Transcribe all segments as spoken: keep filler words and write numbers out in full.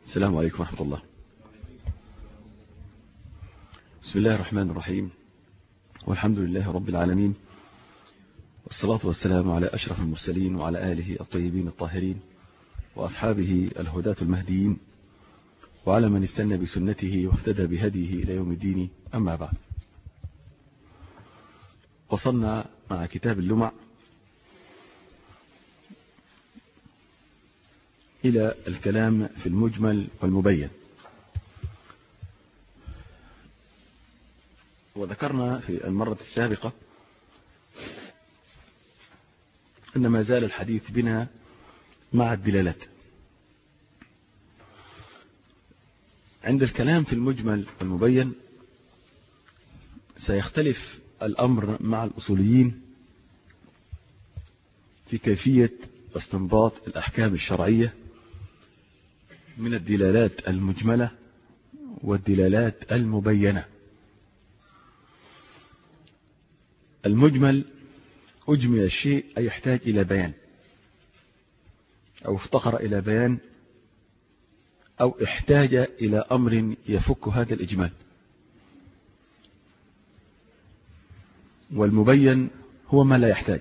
السلام عليكم ورحمة الله. بسم الله الرحمن الرحيم، والحمد لله رب العالمين، والصلاة والسلام على أشرف المرسلين وعلى آله الطيبين الطاهرين وأصحابه الهداة المهديين وعلى من استنى بسنته واهتدى بهديه إلى يوم الدين. أما بعد، وصلنا مع كتاب اللمع إلى الكلام في المجمل والمبين، وذكرنا في المرة السابقة أن ما زال الحديث بنا مع الدلالات. عند الكلام في المجمل والمبين سيختلف الأمر مع الأصوليين في كيفية استنباط الأحكام الشرعية من الدلالات المجملة والدلالات المبينة. المجمل أجمل الشيء أي يحتاج إلى بيان، أو افتقر إلى بيان، أو احتاج إلى أمر يفك هذا الإجمال. والمبين هو ما لا يحتاج.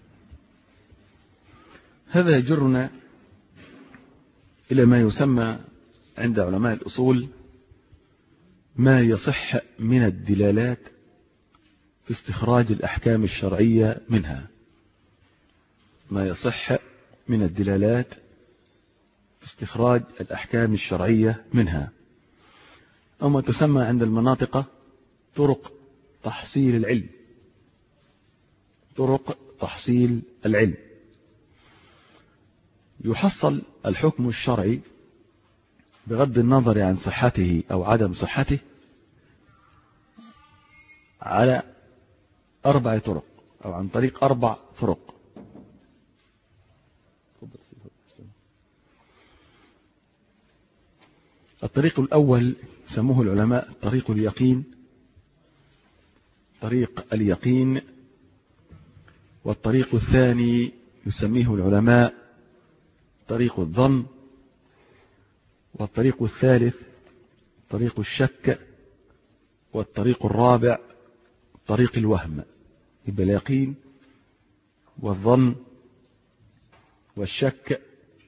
هذا يجرنا إلى ما يسمى عند علماء الأصول ما يصح من الدلالات في استخراج الأحكام الشرعية منها. ما يصح من الدلالات في استخراج الأحكام الشرعية منها، أو ما تسمى عند المناطق طرق تحصيل العلم. طرق تحصيل العلم. يحصل الحكم الشرعي بغض النظر عن صحته أو عدم صحته على أربع طرق، أو عن طريق أربع طرق. الطريق الأول سموه العلماء طريق اليقين. طريق اليقين. والطريق الثاني يسميه العلماء طريق الظن. والطريق الثالث طريق الشك. والطريق الرابع طريق الوهم. يبقى اليقين والظن والشك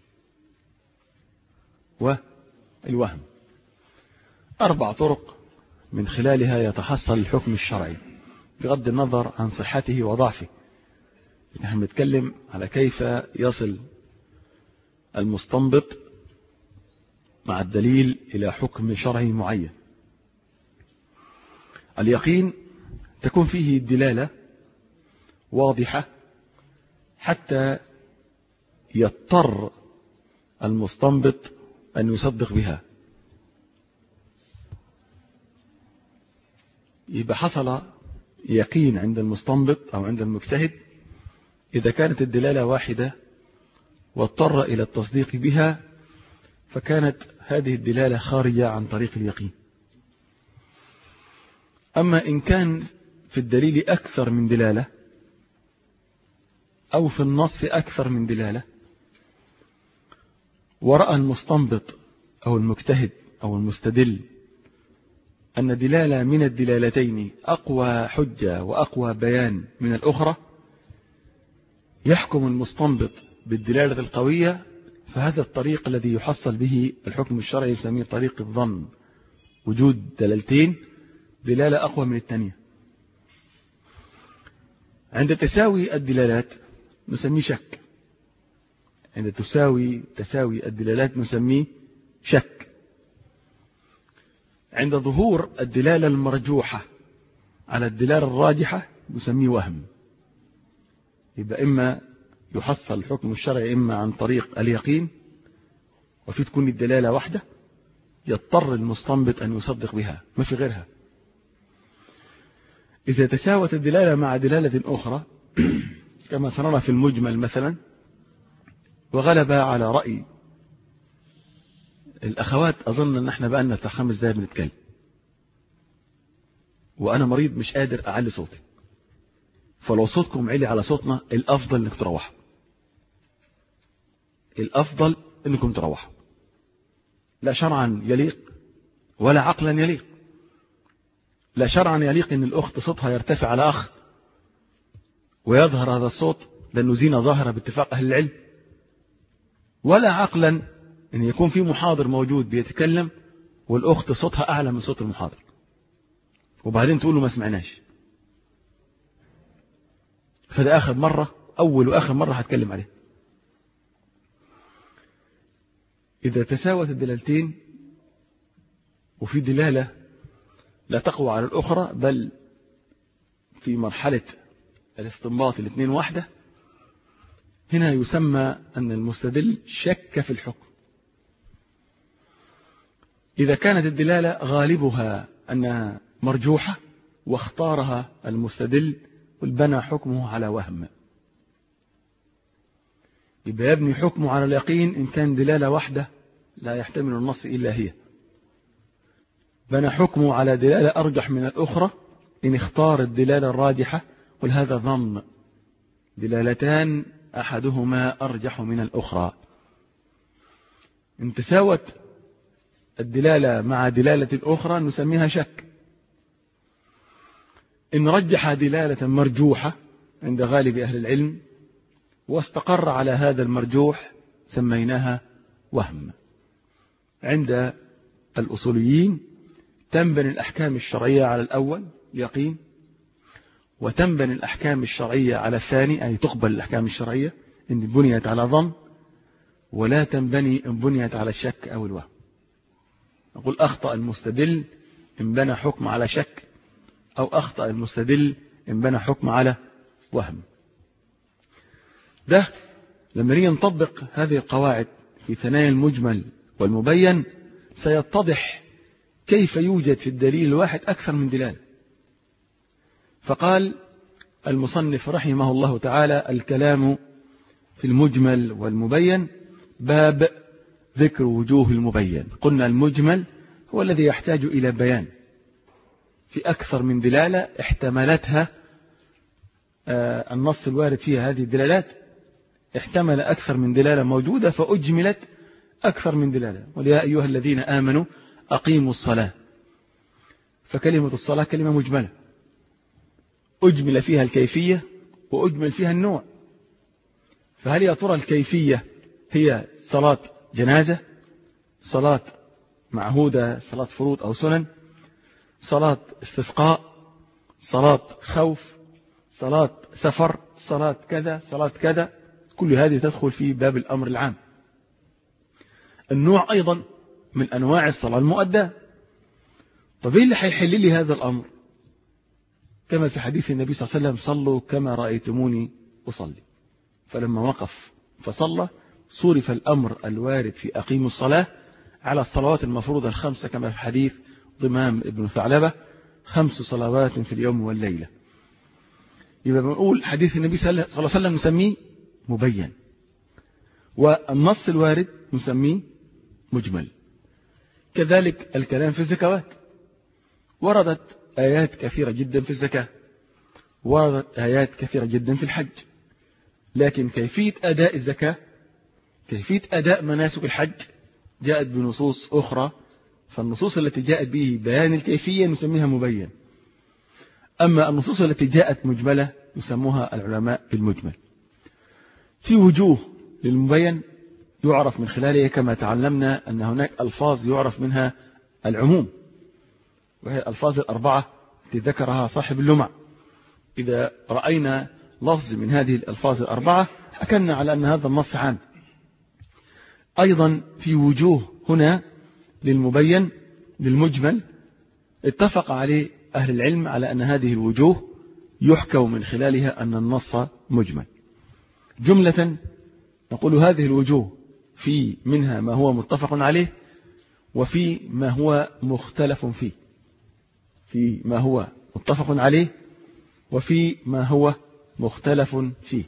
والوهم، أربع طرق من خلالها يتحصل الحكم الشرعي بغض النظر عن صحته وضعفه. نحن نتكلم على كيف يصل المستنبط مع الدليل إلى حكم شرعي معين. اليقين تكون فيه الدلالة واضحة حتى يضطر المستنبط أن يصدق بها. يبقى حصل يقين عند المستنبط أو عند المجتهد إذا كانت الدلالة واحدة واضطر إلى التصديق بها، فكانت هذه الدلالة خارجة عن طريق اليقين. أما إن كان في الدليل أكثر من دلالة، أو في النص أكثر من دلالة، ورأى المستنبط أو المجتهد أو المستدل أن دلالة من الدلالتين أقوى حجة وأقوى بيان من الأخرى، يحكم المستنبط بالدلالة القوية. فهذا الطريق الذي يحصل به الحكم الشرعي يسميه طريق الظن، وجود دلالتين، دلالة أقوى من الثانية. عند تساوي الدلالات نسميه شك. عند تساوي تساوي الدلالات نسميه شك. عند ظهور الدلالة المرجوحة على الدلالة الراجحة نسميه وهم. يبقى إما يحصل الحكم الشرعي إما عن طريق اليقين، وفي تكون الدلالة واحدة يضطر المستنبط أن يصدق بها، ما في غيرها. إذا تساوت الدلالة مع دلالة أخرى كما سنرى في المجمل مثلا، وغلب على رأي الأخوات، أظن أن احنا بقى لنا بتاع خمس دقايق بنتكلم، وأنا مريض مش قادر أعلي صوتي، فلو صوتكم عالي على صوتنا الأفضل أنك تروحوا. الأفضل أنكم تروحوا. لا شرعا يليق ولا عقلا يليق. لا شرعا يليق أن الأخت صوتها يرتفع على أخ ويظهر هذا الصوت لأنه زينة ظاهرة باتفاق أهل العلم، ولا عقلا أن يكون في محاضر موجود بيتكلم والأخت صوتها أعلى من صوت المحاضر وبعدين تقول له ما سمعناش. فده آخر مرة، أول وآخر مرة هتكلم عليه. إذا تساوت الدلالتين وفي دلالة لا تقوى على الأخرى بل في مرحلة الاستنباط الاثنين واحدة، هنا يسمى أن المستدل شك في الحكم. إذا كانت الدلالة غالبها أنها مرجوحة واختارها المستدل والبنى حكمه على وهم، يبقى يبني حكمه على اليقين إن كان دلالة واحدة لا يحتمل النص إلا هي. بنى حكمه على دلالة أرجح من الأخرى إن اختار الدلالة الراجحة، ولهذا ظن دلالتان أحدهما أرجح من الأخرى. إن تساوت الدلالة مع دلالة الأخرى نسميها شك. إن رجح دلالة مرجوحة عند غالب أهل العلم واستقر على هذا المرجوح سميناها وهم. عند الأصوليين تنبني الأحكام الشرعية على الأول اليقين، وتنبني الأحكام الشرعية على الثاني أي تقبل الأحكام الشرعية إن بنيت على ظن، ولا تنبني إن بنيت على الشك أو الوهم. نقول أخطأ المستدل إن بنى حكم على شك، أو أخطأ المستدل إن بنى حكم على وهم. ده لما نيجي نطبق هذه القواعد في ثنايا المجمل والمبين سيتضح كيف يوجد في الدليل الواحد أكثر من دلالة. فقال المصنف رحمه الله تعالى: الكلام في المجمل والمبين باب ذكر وجوه المبين. قلنا المجمل هو الذي يحتاج إلى بيان في أكثر من دلالة احتملتها النص الوارد فيها هذه الدلالات، احتمل أكثر من دلالة موجودة فأجملت أكثر من دلالة. ويا أيها الذين آمنوا أقيموا الصلاة، فكلمة الصلاة كلمة مجملة أجمل فيها الكيفية وأجمل فيها النوع. فهل يا ترى الكيفية هي صلاة جنازة، صلاة معهودة، صلاة فروض أو سنن، صلاة استسقاء، صلاة خوف، صلاة سفر، صلاة كذا، صلاة كذا؟ كل هذه تدخل في باب الأمر العام. النوع أيضا من أنواع الصلاة المؤداة. طب إيه اللي هيحل لي هذا الأمر؟ كما في حديث النبي صلى الله عليه وسلم: صلوا كما رأيتموني أصلي. فلما وقف فصلى صرف الأمر الوارد في أقيموا الصلاة على الصلوات المفروضة الخمسة، كما في حديث ضمام ابن ثعلبة: خمس صلوات في اليوم والليلة. يبقى بنقول حديث النبي صلى الله عليه وسلم نسميه مبين، والنص الوارد نسميه مجمل. كذلك الكلام في الزكوات، وردت آيات كثيرة جدا في الزكاة، وردت آيات كثيرة جدا في الحج، لكن كيفية أداء الزكاة، كيفية أداء مناسك الحج جاءت بنصوص أخرى، فالنصوص التي جاءت به بيان الكيفية نسميها مبين. أما النصوص التي جاءت مجملة يسموها العلماء بالمجمل. في وجوه للمبين يعرف من خلالها كما تعلمنا أن هناك ألفاظ يعرف منها العموم، وهي الألفاظ الأربعة التي ذكرها صاحب اللمع. إذا رأينا لفظ من هذه الألفاظ الأربعة حكمنا على أن هذا النص عام. أيضا في وجوه هنا للمبين للمجمل اتفق عليه أهل العلم على أن هذه الوجوه يحكم من خلالها أن النص مجمل. جملة نقول هذه الوجوه في منها ما هو متفق عليه، وفي ما هو مختلف فيه. في ما هو متفق عليه وفي ما هو مختلف فيه.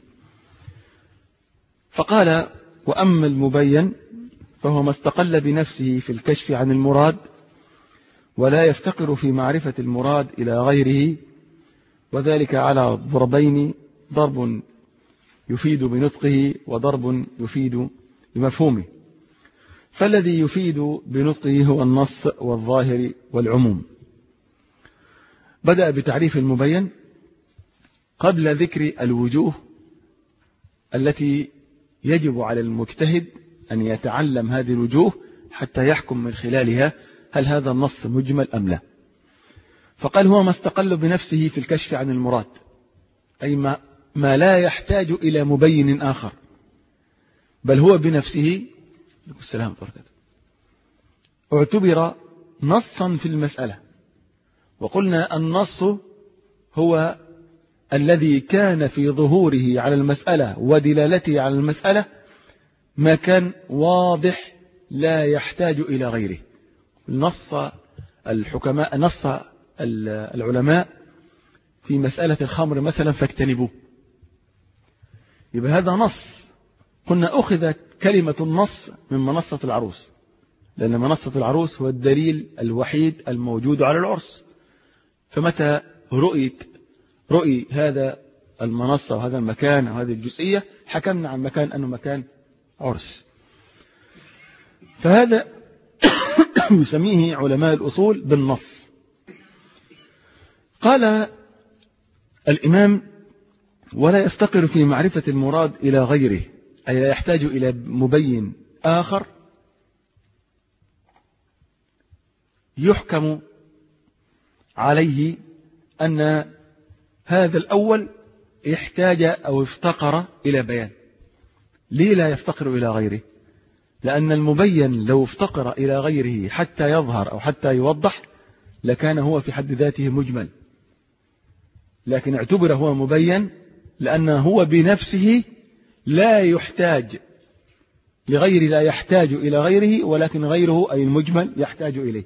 فقال: وأما المبين فهو ما استقل بنفسه في الكشف عن المراد، ولا يفتقر في معرفة المراد إلى غيره، وذلك على ضربين: ضرب يفيد بنطقه وضرب يفيد بمفهومه. فالذي يفيد بنطقه هو النص والظاهر والعموم. بدأ بتعريف المبين قبل ذكر الوجوه التي يجب على المجتهد أن يتعلم هذه الوجوه حتى يحكم من خلالها هل هذا النص مجمل أم لا. فقال هو ما استقل بنفسه في الكشف عن المراد، أي ما, ما لا يحتاج إلى مبين آخر، بل هو بنفسه السلام عليكم اعتبر نصا في المسألة. وقلنا النص هو الذي كان في ظهوره على المسألة ودلالته على المسألة ما كان واضح لا يحتاج إلى غيره. نص الحكماء نص العلماء في مسألة الخمر مثلا فاجتنبوه، يبقى هذا نص. قلنا أخذت كلمة النص من منصة العروس، لأن منصة العروس هو الدليل الوحيد الموجود على العرس. فمتى رؤيت رؤي هذا المنصة وهذا المكان وهذه الجزئية حكمنا عن مكان أنه مكان عرس. فهذا يسميه علماء الأصول بالنص. قال الإمام ولا يفتقر في معرفة المراد إلى غيره، أي لا يحتاج إلى مبين آخر يحكم عليه أن هذا الأول احتاج أو افتقر إلى بيان. ليه لا يفتقر إلى غيره؟ لأن المبين لو افتقر إلى غيره حتى يظهر أو حتى يوضح لكان هو في حد ذاته مجمل، لكن اعتبر هو مبين لأنه هو بنفسه لا يحتاج لغير لا يحتاج إلى غيره، ولكن غيره أي المجمل يحتاج إليه.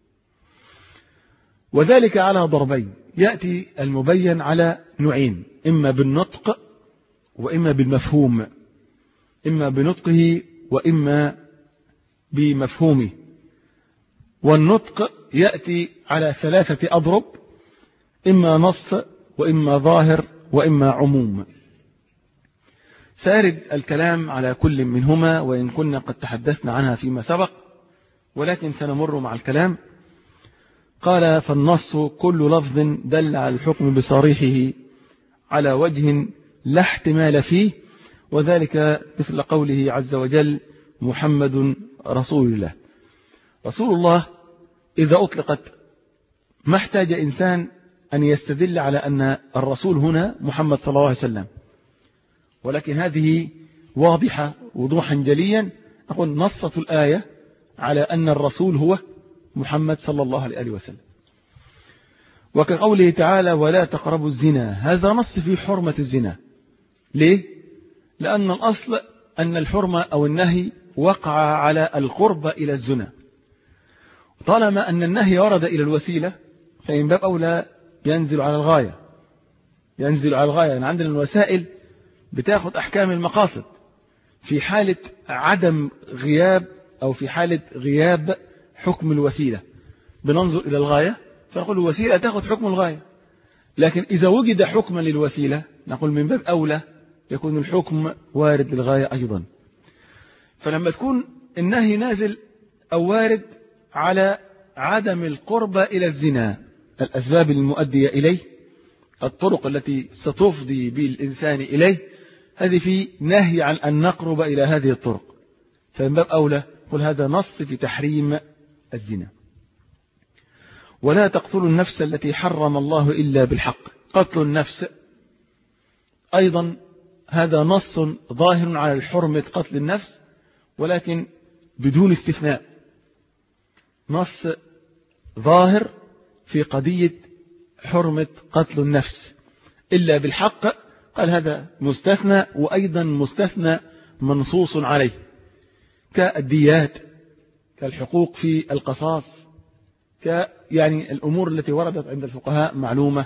وذلك على ضربين، يأتي المبين على نوعين، إما بالنطق وإما بالمفهوم، إما بنطقه وإما بمفهومه. والنطق يأتي على ثلاثة أضرب، إما نص وإما ظاهر وإما عموم. سارد الكلام على كل منهما وإن كنا قد تحدثنا عنها فيما سبق، ولكن سنمر مع الكلام. قال فالنص كل لفظ دل على الحكم بصريحه على وجه لا احتمال فيه، وذلك مثل قوله عز وجل محمد رسول الله. رسول الله إذا أطلقت ما احتاج إنسان أن يستدل على أن الرسول هنا محمد صلى الله عليه وسلم، ولكن هذه واضحة وضوحا جليا. أقول نصت الآية على أن الرسول هو محمد صلى الله عليه وسلم. وكقوله تعالى ولا تقربوا الزنا، هذا نص في حرمة الزنا. ليه؟ لأن الأصل أن الحرمة أو النهي وقع على القرب إلى الزنا، طالما أن النهي ورد إلى الوسيلة فإن باب أولى ينزل على الغاية ينزل على الغاية يعني عندنا الوسائل بتاخد أحكام المقاصد. في حالة عدم غياب أو في حالة غياب حكم الوسيلة بننظر إلى الغاية فنقول الوسيلة تأخذ حكم الغاية، لكن إذا وجد حكما للوسيلة نقول من باب أولى يكون الحكم وارد للغاية أيضا. فلما تكون النهي نازل أو وارد على عدم القرب إلى الزنا، الأسباب المؤدية إليه، الطرق التي ستفضي بالإنسان إليه، هذه في نهي عن أن نقرب إلى هذه الطرق، فمن باب أولى قل هذا نص في تحريم الزنا. ولا تقتلوا النفس التي حرم الله إلا بالحق، قتل النفس أيضا هذا نص ظاهر على الحرمة قتل النفس، ولكن بدون استثناء، نص ظاهر في قضية حرمة قتل النفس إلا بالحق. قال هذا مستثنى، وأيضا مستثنى منصوص عليه كالديات، كالحقوق في القصاص، ك يعني الأمور التي وردت عند الفقهاء معلومة.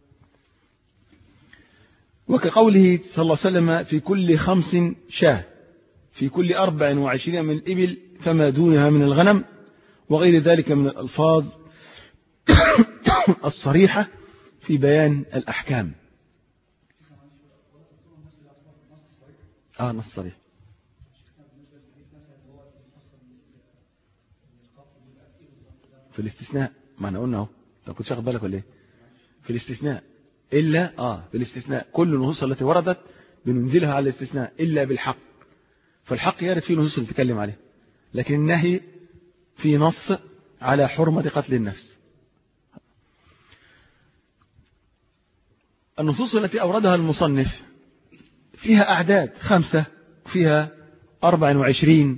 وكقوله صلى الله عليه وسلم في كل خمس شاة، في كل أربع وعشرين من الإبل فما دونها من الغنم، وغير ذلك من الألفاظ الصريحة في بيان الأحكام. آه نص صريح. الاستثناء، ما احنا قلنا اهو، انت كنت واخد بالك ولا ايه؟ في الاستثناء إلا آه في الاستثناء كل النصوص التي وردت بننزلها على الاستثناء إلا بالحق، فالحق يرد فيه النصوص اللي بتتكلم عليه، لكن النهي في نص على حرمة قتل النفس. النصوص التي أوردها المصنف فيها أعداد خمسة، فيها أربع وعشرين،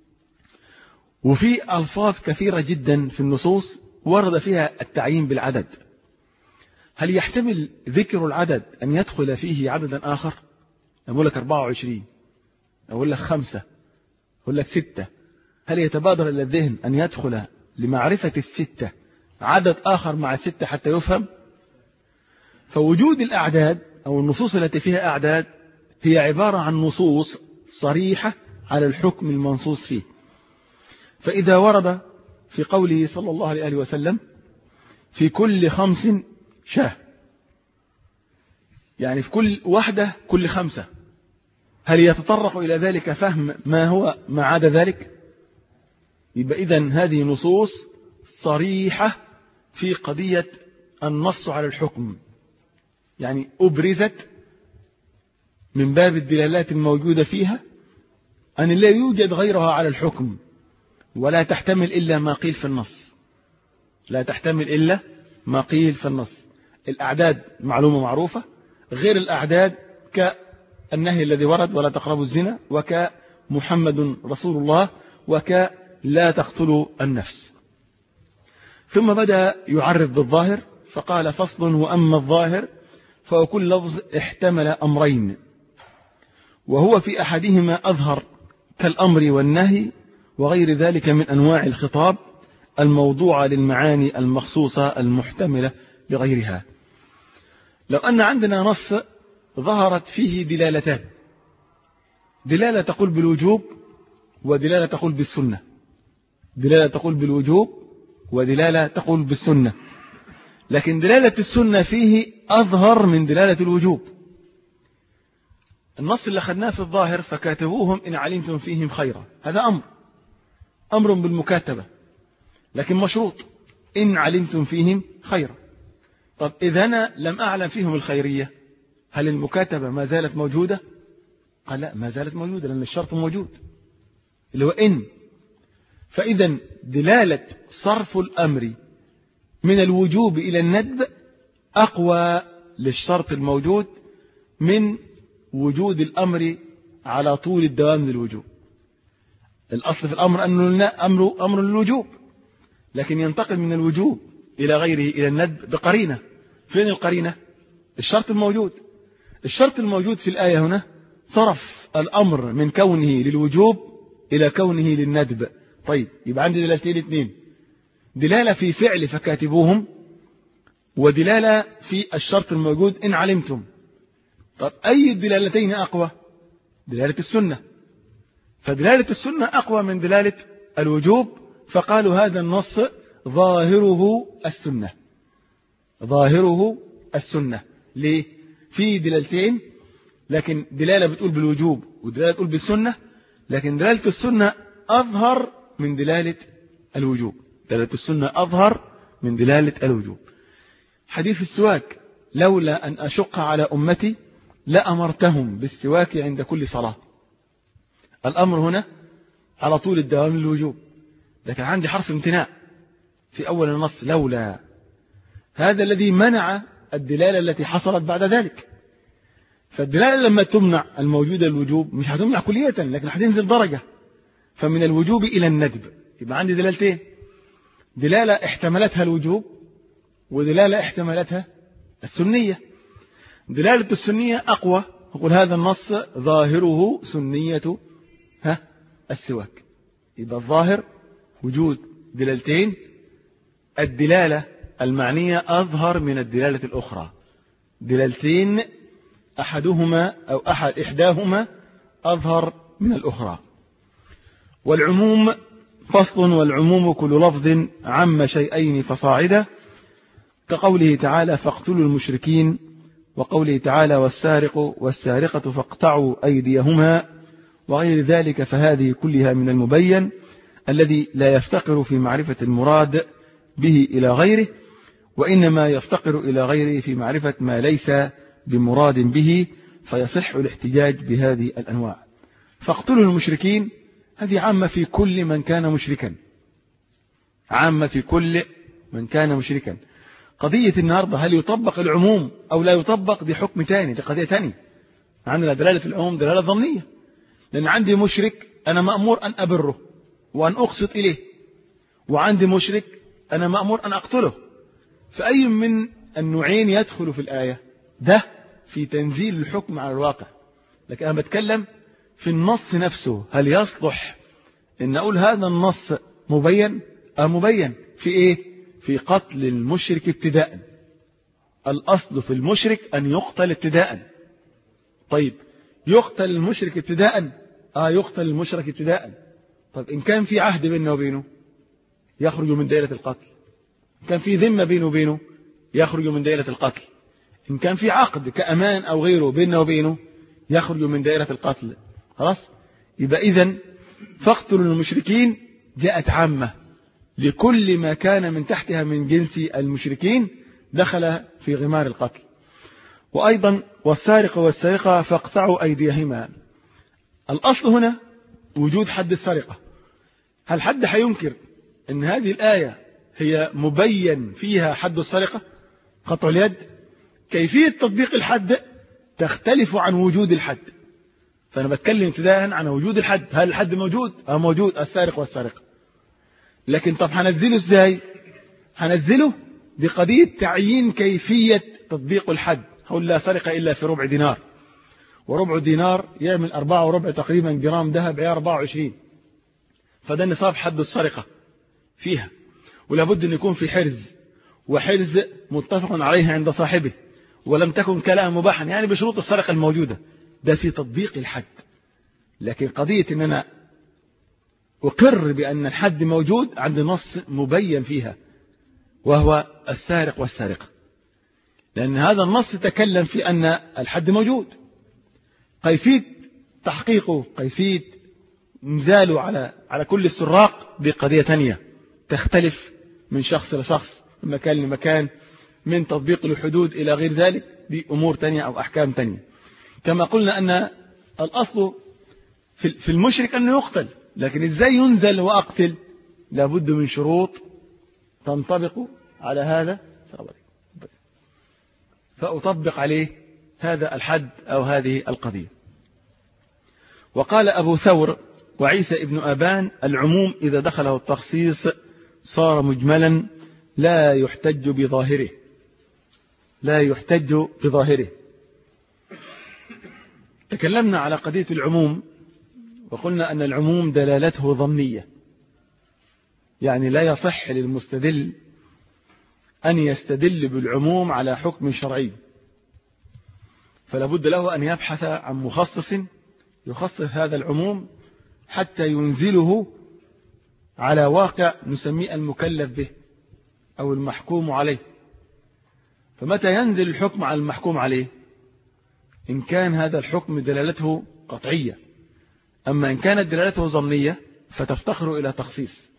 وفي ألفاظ كثيرة جدا في النصوص ورد فيها التعيين بالعدد. هل يحتمل ذكر العدد أن يدخل فيه عددا آخر؟ أقول لك أربعة وعشرين، أقول لك خمسة، أقول لك ستة، هل يتبادر إلى الذهن أن يدخل لمعرفة الستة عدد آخر مع الستة حتى يفهم؟ فوجود الأعداد أو النصوص التي فيها أعداد هي عبارة عن نصوص صريحة على الحكم المنصوص فيه. فإذا ورد في قوله صلى الله عليه وسلم في كل خمس شاه، يعني في كل واحدة كل خمسة، هل يتطرق إلى ذلك فهم ما هو ما عدا ذلك؟ يبقى إذن هذه نصوص صريحة في قضية النص على الحكم، يعني أبرزت من باب الدلالات الموجودة فيها أن لا يوجد غيرها على الحكم، ولا تحتمل إلا ما قيل في النص، لا تحتمل إلا ما قيل في النص. الأعداد معلومة معروفة، غير الأعداد كالنهي الذي ورد ولا تقربوا الزنا، وكمحمد رسول الله، وكلا تقتلوا النفس. ثم بدأ يعرف بالظاهر فقال فصل: وأما الظاهر فهو كل لفظ احتمل أمرين، وهو في أحدهما أظهر كالأمر والنهي وغير ذلك من أنواع الخطاب الموضوعة للمعاني المخصوصة المحتملة لغيرها. لو أن عندنا نص ظهرت فيه دلالتان، دلالة تقول بالوجوب ودلالة تقول بالسنة، دلالة تقول بالوجوب ودلالة تقول بالسنة، لكن دلالة السنة فيه أظهر من دلالة الوجوب. النص اللي أخذناه في الظاهر فكاتبوهم إن علمتم فيهم خيرا، هذا أمر أمر بالمكاتبة، لكن مشروط إن علمتم فيهم خيرا. طب إذا أنا لم أعلم فيهم الخيرية، هل المكاتبة ما زالت موجودة؟ قال لا، ما زالت موجودة، لأن الشرط موجود اللي هو إن. فإذا دلالة صرف الأمر من الوجوب إلى الندب أقوى للشرط الموجود من وجود الأمر على طول الدوام للوجوب. الأصل في الأمر أنه أمر أمر للوجوب، لكن ينتقل من الوجوب إلى غيره إلى الندب بقرينة. فين القرينة؟ الشرط الموجود. الشرط الموجود في الآية هنا صرف الأمر من كونه للوجوب إلى كونه للندب. طيب يبقى عندي دلالتين اثنين، دلالة في فعل فكاتبوهم، ودلالة في الشرط الموجود إن علمتم. طب أي الدلالتين أقوى؟ دلالة السنة، فدلالة السنة أقوى من دلالة الوجوب، فقالوا هذا النص ظاهره السنة، ظاهره السنة. ليه؟ في دلالتين، لكن دلالة بتقول بالوجوب ودلالة بتقول بالسنة، لكن دلالة السنة أظهر من دلالة الوجوب، دلالة السنة أظهر من دلالة الوجوب. حديث السواك: لولا أن أشق على أمتي لأمرتهم بالسواك عند كل صلاة. الأمر هنا على طول الدوام للوجوب، لكن عندي حرف امتناع في أول النص، لولا، هذا الذي منع الدلالة التي حصلت بعد ذلك. فالدلالة لما تمنع الموجودة الوجوب مش هتمنع كلية، لكن هتنزل درجة، فمن الوجوب إلى الندب. يبقى عندي دلالتين، دلالة احتملتها الوجوب ودلالة احتملتها السنية. دلالة السنية أقوى، أقول هذا النص ظاهره سنية ها السواك. يبقى الظاهر وجود دلالتين، الدلالة المعنية أظهر من الدلالة الأخرى، دلالتين أحدهما أو أحد إحداهما أظهر من الأخرى. والعموم فصل: والعموم كل لفظ عم شيئين فصاعدا، كقوله تعالى فاقتلوا المشركين، وقوله تعالى والسارق والسارقة فاقطعوا أيديهما، وغير ذلك، فهذه كلها من المبين الذي لا يفتقر في معرفة المراد به إلى غيره، وإنما يفتقر إلى غيره في معرفة ما ليس بمراد به، فيصح الاحتجاج بهذه الأنواع. فاقتلوا المشركين هذه عامة في كل من كان مشركا، عامة في كل من كان مشركا. قضية النهاردة هل يطبق العموم أو لا يطبق دي حكم تاني، دي قضية تانية. عندنا دلالة العموم دلالة ظنية، لأن عندي مشرك أنا مأمور أن أبره وأن أقسط إليه، وعندي مشرك أنا مأمور أن أقتله. فأي من النوعين يدخل في الآية؟ ده في تنزيل الحكم على الواقع. لكن أنا بتكلم في النص نفسه، هل يصلح إن أقول هذا النص مبين أو مبين في إيه؟ في قتل المشرك ابتداء. الأصل في المشرك أن يقتل ابتداء. طيب يقتل المشرك ابتداء؟ آه يقتل المشرك ابتداء. طيب إن كان في عهد بينه وبينه يخرج من دائرة القتل. إن كان في ذمة بينه وبينه يخرج من دائرة القتل. إن كان في عقد كأمان أو غيره بينه وبينه يخرج من دائرة القتل. خلاص؟ يبقى إذن فاقتلوا المشركين جاءت عامة لكل ما كان من تحتها من جنس المشركين، دخل في غمار القتل. وأيضا والسارق والسارقة فاقطعوا أيديهما. الأصل هنا وجود حد السرقة. هل حد حينكر أن هذه الآية هي مبين فيها حد السرقة قطع اليد؟ كيفية تطبيق الحد تختلف عن وجود الحد. فأنا بتكلم ابتداء عن وجود الحد. هل الحد موجود؟ أو موجود السارق والسارقة. لكن طب هنزله ازاي؟ هنزله دي قضية تعيين كيفية تطبيق الحد. هقول لا سرقة إلا في ربع دينار، وربع دينار يعمل أربعة وربع تقريبا جرام ذهب عيار أربعة وعشرين، فده نصاب حد السرقة فيها. ولابد أن يكون في حرز، وحرز متفق عليه عند صاحبه، ولم تكن كلام مباحا، يعني بشروط السرقة الموجودة. ده في تطبيق الحد. لكن قضية أن أنا أقر بأن الحد موجود عند نص مبين فيها، وهو السارق والسارقة، لأن هذا النص تكلم في أن الحد موجود. كيفية تحقيقه، كيفية نزاله على على كل السراق دي قضية تانية تختلف من شخص لشخص، من مكان لمكان، من تطبيق الحدود إلى غير ذلك، دي أمور تانية أو أحكام تانية. كما قلنا أن الأصل في المشرك أنه يقتل، لكن إزاي ينزل وأقتل؟ لابد من شروط تنطبق على هذا فأطبق عليه هذا الحد أو هذه القضية. وقال أبو ثور وعيسى ابن أبان: العموم إذا دخله التخصيص صار مجملا لا يحتج بظاهره، لا يحتج بظاهره. تكلمنا على قضية العموم وقلنا أن العموم دلالته ظنية، يعني لا يصح للمستدل أن يستدل بالعموم على حكم شرعي، فلا بد له أن يبحث عن مخصص يخصص هذا العموم حتى ينزله على واقع نسميه المكلف به أو المحكوم عليه. فمتى ينزل الحكم على المحكوم عليه؟ إن كان هذا الحكم دلالته قطعية. أما إن كانت دلالته ظنية فتفتقر إلى تخصيص.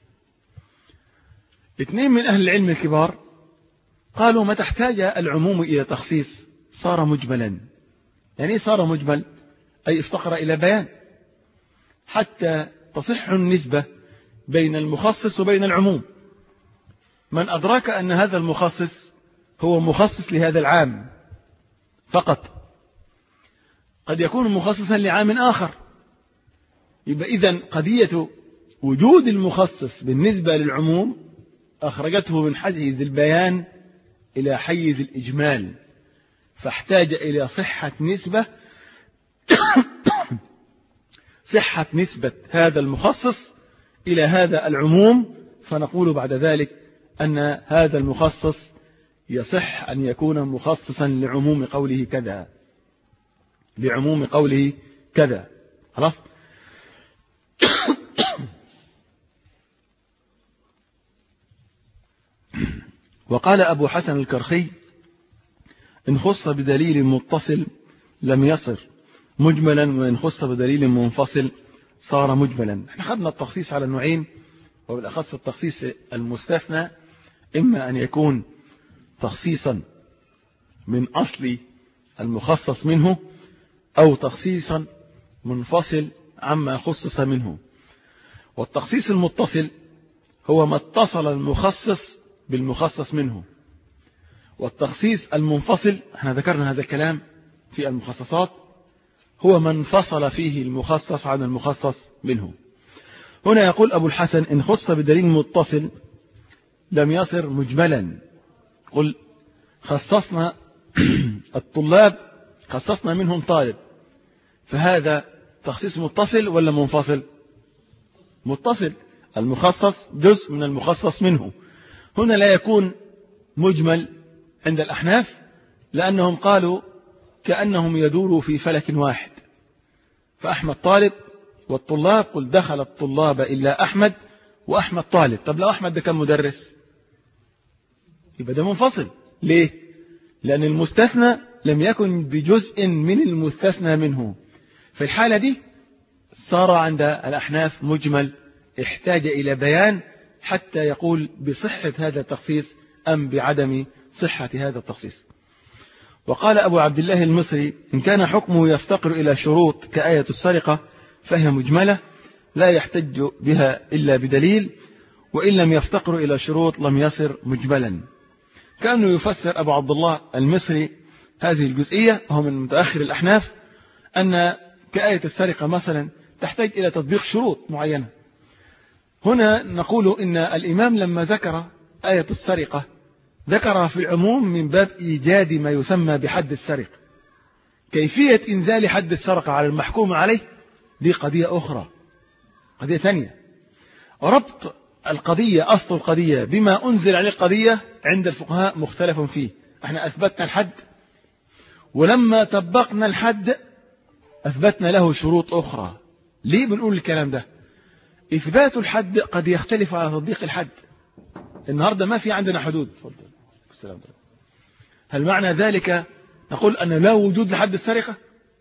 اثنين من أهل العلم الكبار قالوا: متى احتاج العموم إلى تخصيص صار مجملا. يعني صار مجمل أي افتقر إلى بيان حتى تصح النسبة بين المخصص وبين العموم. من أدرك أن هذا المخصص هو مخصص لهذا العام فقط، قد يكون مخصصا لعام آخر، يبقى إذن قضية وجود المخصص بالنسبة للعموم أخرجته من حيز البيان إلى حيز الإجمال، فاحتاج إلى صحة نسبة صحة نسبة هذا المخصص إلى هذا العموم، فنقول بعد ذلك أن هذا المخصص يصح أن يكون مخصصا لعموم قوله كذا، لعموم قوله كذا. خلاص. وقال أبو حسن الكرخي: إن خص بدليل متصل لم يصر مجملا، وإن خص بدليل منفصل صار مجملا. احنا خدنا التخصيص على نوعين، وبالأخص التخصيص المستثنى إما أن يكون تخصيصا من أصل المخصص منه أو تخصيصا منفصل عما خصص منه. والتخصيص المتصل هو ما اتصل المخصص بالمخصص منه، والتخصيص المنفصل احنا ذكرنا هذا الكلام في المخصصات هو من انفصل فيه المخصص عن المخصص منه. هنا يقول أبو الحسن إن خص بدليل متصل لم يصر مجملا. قل خصصنا الطلاب خصصنا منهم طالب، فهذا تخصيص متصل ولا منفصل؟ متصل، المخصص جزء من المخصص منه. هنا لا يكون مجمل عند الأحناف لأنهم قالوا كأنهم يدوروا في فلك واحد، فأحمد طالب والطلاب قل دخل الطلاب إلا أحمد وأحمد طالب. طب لو أحمد ده كان مدرس يبقى ده منفصل. ليه؟ لأن المستثنى لم يكن بجزء من المستثنى منه. في الحالة دي صار عند الأحناف مجمل احتاج إلى بيان حتى يقول بصحة هذا التخصيص أم بعدم صحة هذا التخصيص. وقال أبو عبد الله المصري إن كان حكمه يفتقر إلى شروط كآية السرقة فهي مجملة لا يحتج بها إلا بدليل، وإن لم يفتقر إلى شروط لم يصر مجملا. كأنه يفسر أبو عبد الله المصري هذه الجزئية وهو من متأخر الأحناف أن كآية السرقة مثلا تحتاج إلى تطبيق شروط معينة. هنا نقول إن الإمام لما ذكر آية السرقة ذكرها في العموم من باب إيجاد ما يسمى بحد السرقة. كيفية إنزال حد السرقة على المحكوم عليه دي قضية أخرى، قضية ثانية. ربط القضية أصل القضية بما أنزل عليه القضية عند الفقهاء مختلف فيه. احنا أثبتنا الحد، ولما طبقنا الحد أثبتنا له شروط أخرى. ليه بنقول الكلام ده؟ إثبات الحد قد يختلف على تطبيق الحد. النهاردة ما في عندنا حدود. هل معنى ذلك نقول أن لا وجود لحد السرقة؟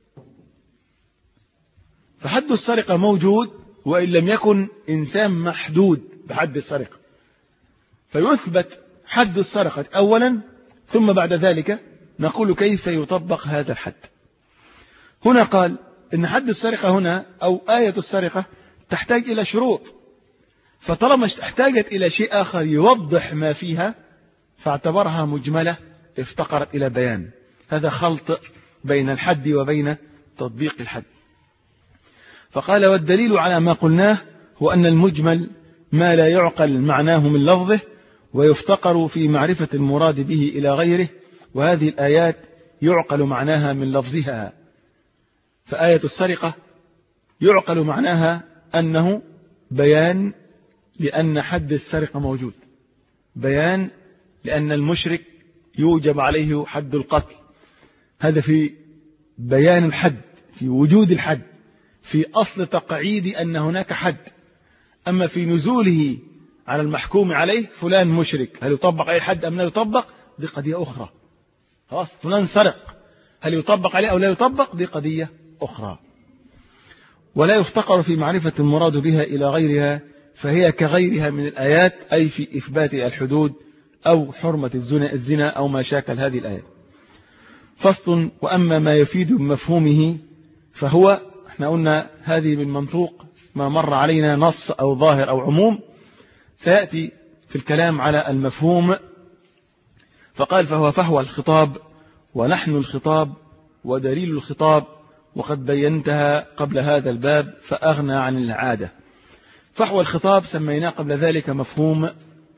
فحد السرقة موجود وإن لم يكن إنسان محدود بحد السرقة، فيثبت حد السرقة أولا ثم بعد ذلك نقول كيف يطبق هذا الحد. هنا قال إن حد السرقة هنا أو آية السرقة تحتاج إلى شروط، فطالما احتاجت إلى شيء آخر يوضح ما فيها فاعتبرها مجملة افتقرت إلى بيان. هذا خلط بين الحد وبين تطبيق الحد. فقال والدليل على ما قلناه هو أن المجمل ما لا يعقل معناه من لفظه ويفتقر في معرفة المراد به إلى غيره، وهذه الآيات يعقل معناها من لفظها. فآية السرقة يعقل معناها أنه بيان لأن حد السرقة موجود، بيان لأن المشرك يوجب عليه حد القتل. هذا في بيان الحد، في وجود الحد، في أصل تقعيد أن هناك حد. أما في نزوله على المحكوم عليه فلان مشرك، هل يطبق عليه الحد أم لا يطبق؟ دي قضية أخرى. خلاص، فلان سرق، هل يطبق عليه أو لا يطبق؟ دي قضية أخرى. ولا يفتقر في معرفة المراد بها إلى غيرها، فهي كغيرها من الآيات أي في إثبات الحدود أو حرمة الزنا أو ما شاكل هذه الآيات. فصل. وأما ما يفيد بمفهومه فهو، احنا قلنا هذه من منطوق ما مر علينا نص أو ظاهر أو عموم، سيأتي في الكلام على المفهوم. فقال فهو فهو الخطاب ونحن الخطاب ودليل الخطاب، وقد بينتها قبل هذا الباب فأغنى عن العادة. فحوى الخطاب سميناه قبل ذلك مفهوم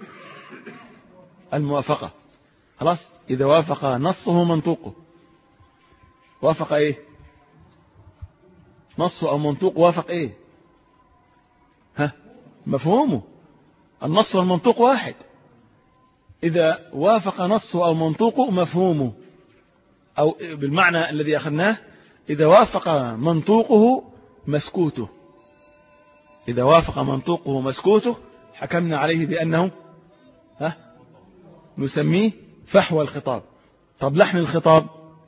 الموافقة. خلاص، إذا وافق نصه منطوقه. وافق إيه؟ نصه أو منطوق وافق إيه؟ ها؟ مفهومه. النص والمنطوق واحد. إذا وافق نصه أو منطوقه مفهومه، أو بالمعنى الذي أخذناه إذا وافق منطوقه مسكوته. إذا وافق منطوقه مسكوته حكمنا عليه بأنه ها نسميه فحوى الخطاب. طب لحن الخطاب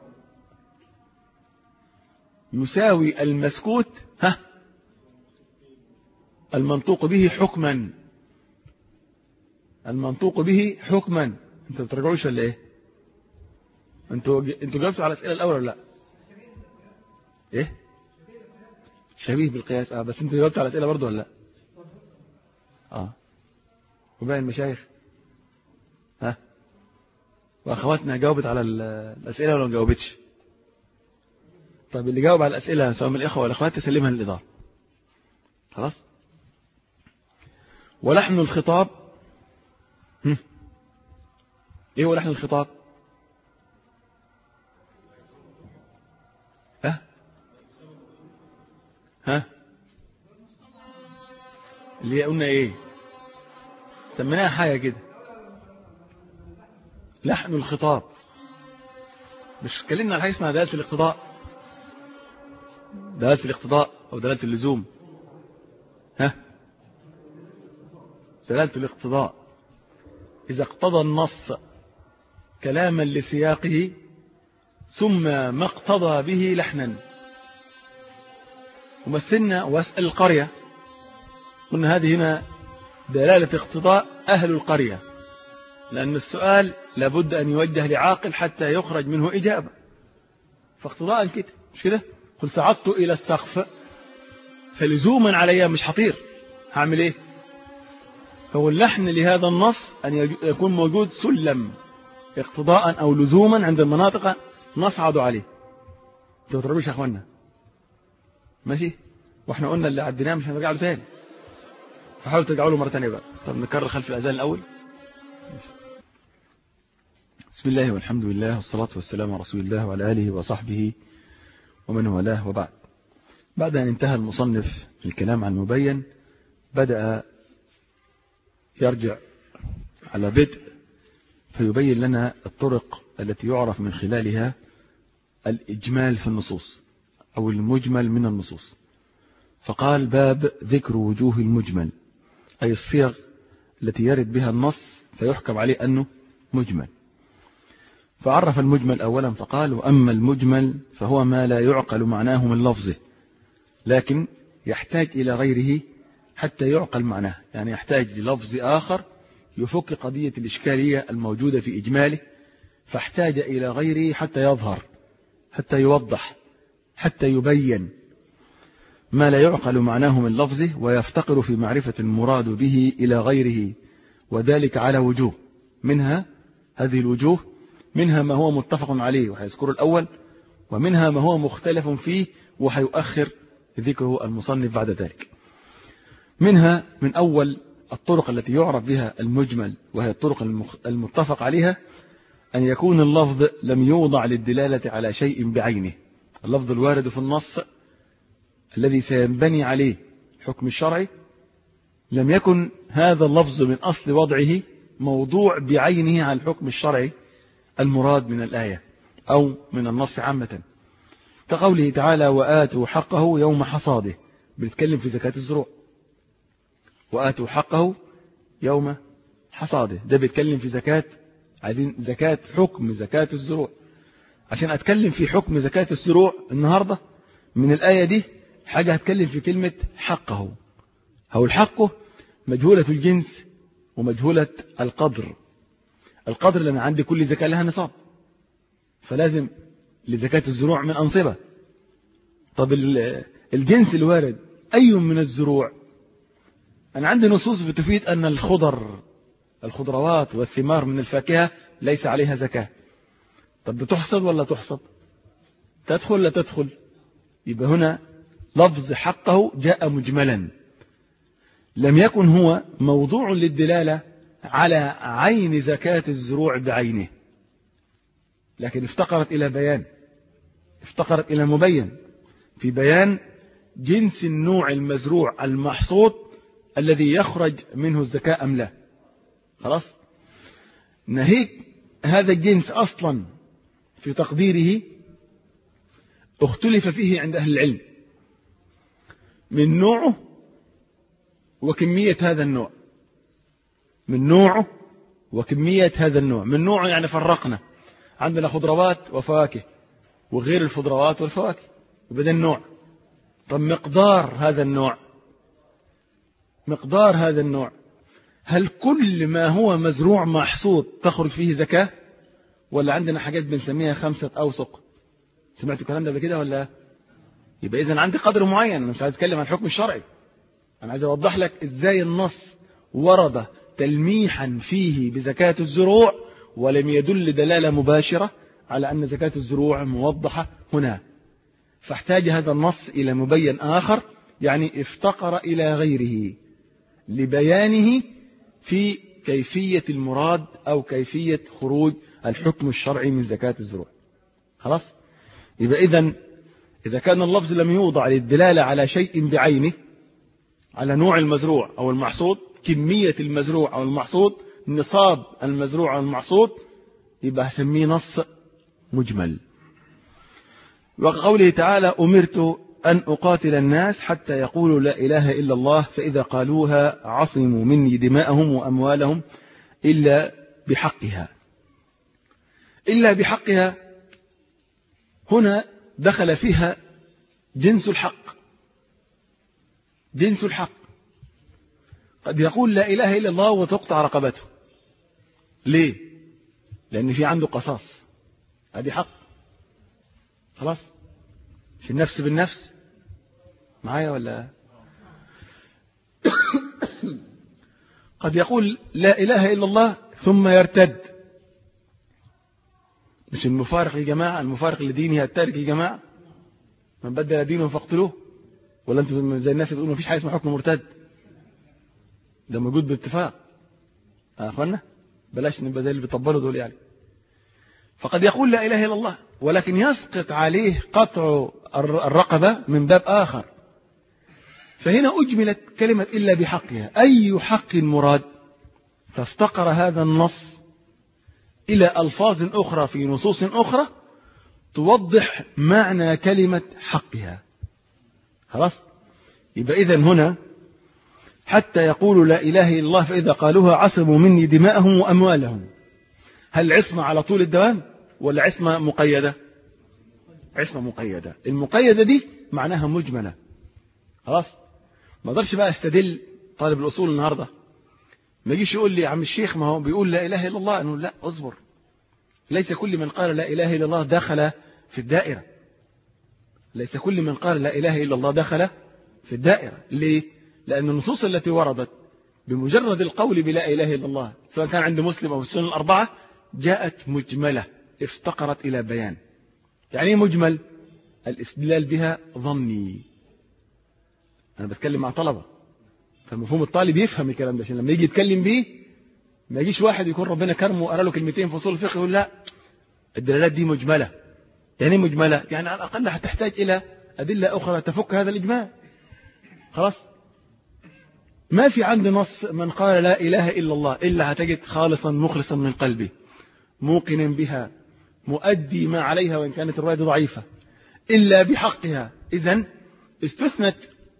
يساوي المسكوت ها المنطوق به حكما. المنطوق به حكما. انتوا بترجعوش ولا ايه؟ انتوا انتوا جاوبتوا على الاسئله الاولى ولا لا؟ ايه شبيه بالقياس؟ اه بس انتوا جاوبتوا على الاسئله برضه ولا لا؟ اه وباقي المشايخ ها واخواتنا جاوبت على الاسئله ولا ما جاوبتش؟ طيب اللي جاوب على الاسئله سواء من الاخوه والاخوات تسلمها للاداره. خلاص. ولحن الخطاب هم. ايه هو لحن الخطاب؟ ها ها اللي قلنا ايه؟ سميناها حاجه كده لحن الخطاب. مش اتكلمنا على حاجه اسمها دلاله الاقتضاء؟ دلاله الاقتضاء او دلاله اللزوم. ها دلاله الاقتضاء اذا اقتضى النص كلاما لسياقه ثم ما اقتضى به لحنا. ومثلنا واسأل القرية قلنا هذه هنا دلالة اقتضاء أهل القرية، لأن السؤال لابد أن يوجه لعاقل حتى يخرج منه إجابة، فاقتضاء كده مش كده؟ قل صعدت إلى السقف فلزوما عليها مش حطير، هعمل إيه؟ هو اللحن لهذا النص أن يكون موجود سلم اقتضاء أو لزوما عند المناطق نصعد عليه. انتوا تضربوش يا أخوانا ماشي؟ واحنا قلنا اللي عديناه مش هنرجع له تاني، فحاولوا ترجعوا له مرة تانية بقى. طب نكرر خلف الأذان الأول. بسم الله والحمد لله والصلاة والسلام على رسول الله وعلى آله وصحبه ومن والاه، وبعد. بعد أن انتهى المصنف في الكلام عن المبين بدأ يرجع على بدء فيبين لنا الطرق التي يعرف من خلالها الإجمال في النصوص أو المجمل من النصوص. فقال باب ذكر وجوه المجمل، أي الصيغ التي يرد بها النص فيحكم عليه أنه مجمل. فعرف المجمل أولا فقال وأما المجمل فهو ما لا يعقل معناه من لفظه لكن يحتاج إلى غيره حتى يعقل معناه، يعني يحتاج للفظ آخر يفك قضية الإشكالية الموجودة في إجماله، فاحتاج إلى غيره حتى يظهر، حتى يوضح، حتى يبين ما لا يعقل معناه من لفظه، ويفتقر في معرفة المراد به إلى غيره، وذلك على وجوه. منها هذه الوجوه منها ما هو متفق عليه وهيذكر الأول، ومنها ما هو مختلف فيه وهيؤخر ذكره المصنف بعد ذلك. منها من أول الطرق التي يعرف بها المجمل وهي الطرق المتفق عليها أن يكون اللفظ لم يوضع للدلالة على شيء بعينه. اللفظ الوارد في النص الذي سينبني عليه حكم الشرعي لم يكن هذا اللفظ من أصل وضعه موضوع بعينه على الحكم الشرعي المراد من الآية أو من النص عامة، كقوله تعالى وآتوا حقه يوم حصاده، بنتكلم في زكاة الزروع، وآتوا حقه يوم حصاده، ده بيتكلم في زكاة، عايزين زكاة حكم زكاة الزروع. عشان أتكلم في حكم زكاة الزروع النهاردة من الآية دي حاجة هتكلم في كلمة حقه. هو الحق مجهولة الجنس ومجهولة القدر. القدر لأن عندي كل زكاة لها نصاب، فلازم لزكاة الزروع من أنصبة. طب الجنس الوارد أي من الزروع؟ أنا عندي نصوص بتفيد أن الخضر الخضروات والثمار من الفاكهة ليس عليها زكاة. طب بتحصد ولا تحصد؟ تدخل ولا تدخل؟ يبقى هنا لفظ حقه جاء مجملا، لم يكن هو موضوع للدلالة على عين زكاة الزروع بعينه، لكن افتقرت إلى بيان، افتقرت إلى مبين في بيان جنس النوع المزروع المحصود الذي يخرج منه الزكاة أم لا. خلاص، ناهيك هذا الجنس أصلا في تقديره اختلف فيه عند أهل العلم من نوعه وكمية هذا النوع، من نوعه وكمية هذا النوع. من نوعه يعني فرقنا، عندنا خضروات وفواكه وغير الخضروات والفواكه وبدأ النوع. طب مقدار هذا النوع، مقدار هذا النوع هل كل ما هو مزروع محصود تخرج فيه زكاة، ولا عندنا حاجات بنسميها خمسة أوسق؟ سمعتوا الكلام ده قبل كده ولا؟ يبقى إذن عندي قدر معين. أنا مش عايز أتكلم عن الحكم الشرعي، أنا عايز أوضح لك إزاي النص ورد تلميحا فيه بزكاة الزروع ولم يدل دلالة مباشرة على أن زكاة الزروع موضحة هنا. فاحتاج هذا النص إلى مبين آخر، يعني افتقر إلى غيره لبيانه في كيفية المراد أو كيفية خروج الحكم الشرعي من زكاة الزروع. خلاص؟ يبقى إذن إذا كان اللفظ لم يوضع للدلالة على شيء بعينه، على نوع المزروع أو المحصود، كمية المزروع أو المحصود، نصاب المزروع أو المحصود، يبقى هسميه نص مجمل. وقوله تعالى: أمرت أن أقاتل الناس حتى يقولوا لا إله إلا الله فإذا قالوها عصموا مني دماءهم وأموالهم إلا بحقها. إلا بحقها هنا دخل فيها جنس الحق. جنس الحق قد يقول لا إله إلا الله وتقطع رقبته. ليه؟ لأن في عنده قصاص، هذه حق. خلاص؟ في النفس بالنفس معايا ولا؟ قد يقول لا إله إلا الله ثم يرتد، مش المفارق لجماعة، المفارق لدينه التارك لجماعة، من بدل دينه فاقتلوه. ولا انتم زي الناس بيقولوا مفيش حاجة اسمها حكم مرتد؟ ده موجود باتفاق يا اخوانا، بلاش نبقى زي اللي بيطبلوا دول يعني. فقد يقول لا إله إلا الله ولكن يسقط عليه قطع الرقبة من باب آخر. فهنا أجملت كلمة إلا بحقها. أي حق مراد؟ فافتقر هذا النص إلى ألفاظ أخرى في نصوص أخرى توضح معنى كلمة حقها. خلاص؟ يبقى إذن هنا حتى يقولوا لا إله إلا الله فإذا قالوها عصموا مني دماءهم وأموالهم. هل عصمة على طول الدوام ولا عصمة مقيدة؟ عصمة مقيدة. المقيدة دي معناها مجملة. خلاص؟ ما اقدرش بقى استدل طالب الأصول النهاردة ما يجيش يقول لي يا عم الشيخ ما هو بيقول لا إله إلا الله، أنه لا أصبر، ليس كل من قال لا إله إلا الله دخل في الدائرة. ليس كل من قال لا إله إلا الله دخل في الدائرة. ليه؟ لأن النصوص التي وردت بمجرد القول بلا إله إلا الله سواء كان عند مسلم أو السنة الأربعة جاءت مجملة افتقرت إلى بيان. يعني مجمل؟ الاستدلال بها ظني. أنا بتكلم مع طلبة فمفهوم الطالب يفهم الكلام ده عشان لما يجي يتكلم به ما يجيش واحد يكون ربنا كرمه وقال له كلمتين في اصول الفقه يقول لا الدلالات دي مجملة. يعني مجملة يعني على الأقل هتحتاج إلى أدلة أخرى تفك هذا الإجمال. خلاص؟ ما في عند نص من قال لا إله إلا الله إلا هتجد خالصا مخلصا من قلبه موقنا بها مؤدي ما عليها وإن كانت الرواية ضعيفة إلا بحقها. إذن استثنت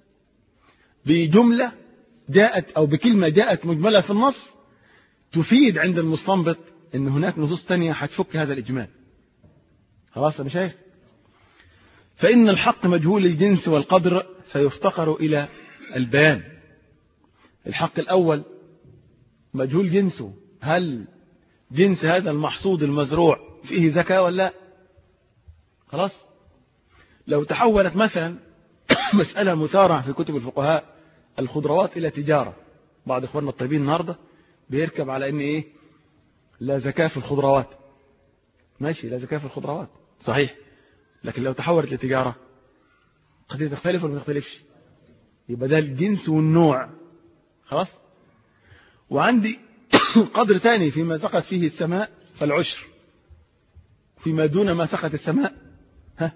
بجملة جاءت أو بكلمة جاءت مجملة في النص تفيد عند المستنبط أن هناك نصوص تانية هتفك هذا الإجمال. خلاص يا مشايخ؟ فإن الحق مجهول الجنس والقدر فيفتقر إلى البيان. الحق الأول مجهول جنسه، هل جنس هذا المحصود المزروع فيه زكاة ولا لا؟ خلاص؟ لو تحولت مثلا مسألة مثارة في كتب الفقهاء الخضروات إلى تجارة، بعض إخواننا الطيبين النهاردة بيركب على إن إيه لا زكاة في الخضروات. ماشي، لا زكاة في الخضروات صحيح، لكن لو تحولت لتجارة قد تختلف ولا ما تختلفش؟ يبقى ده الجنس والنوع. خلاص؟ وعندي قدر ثاني فيما سقط فيه السماء فالعشر، فيما دون ما سقط السماء ها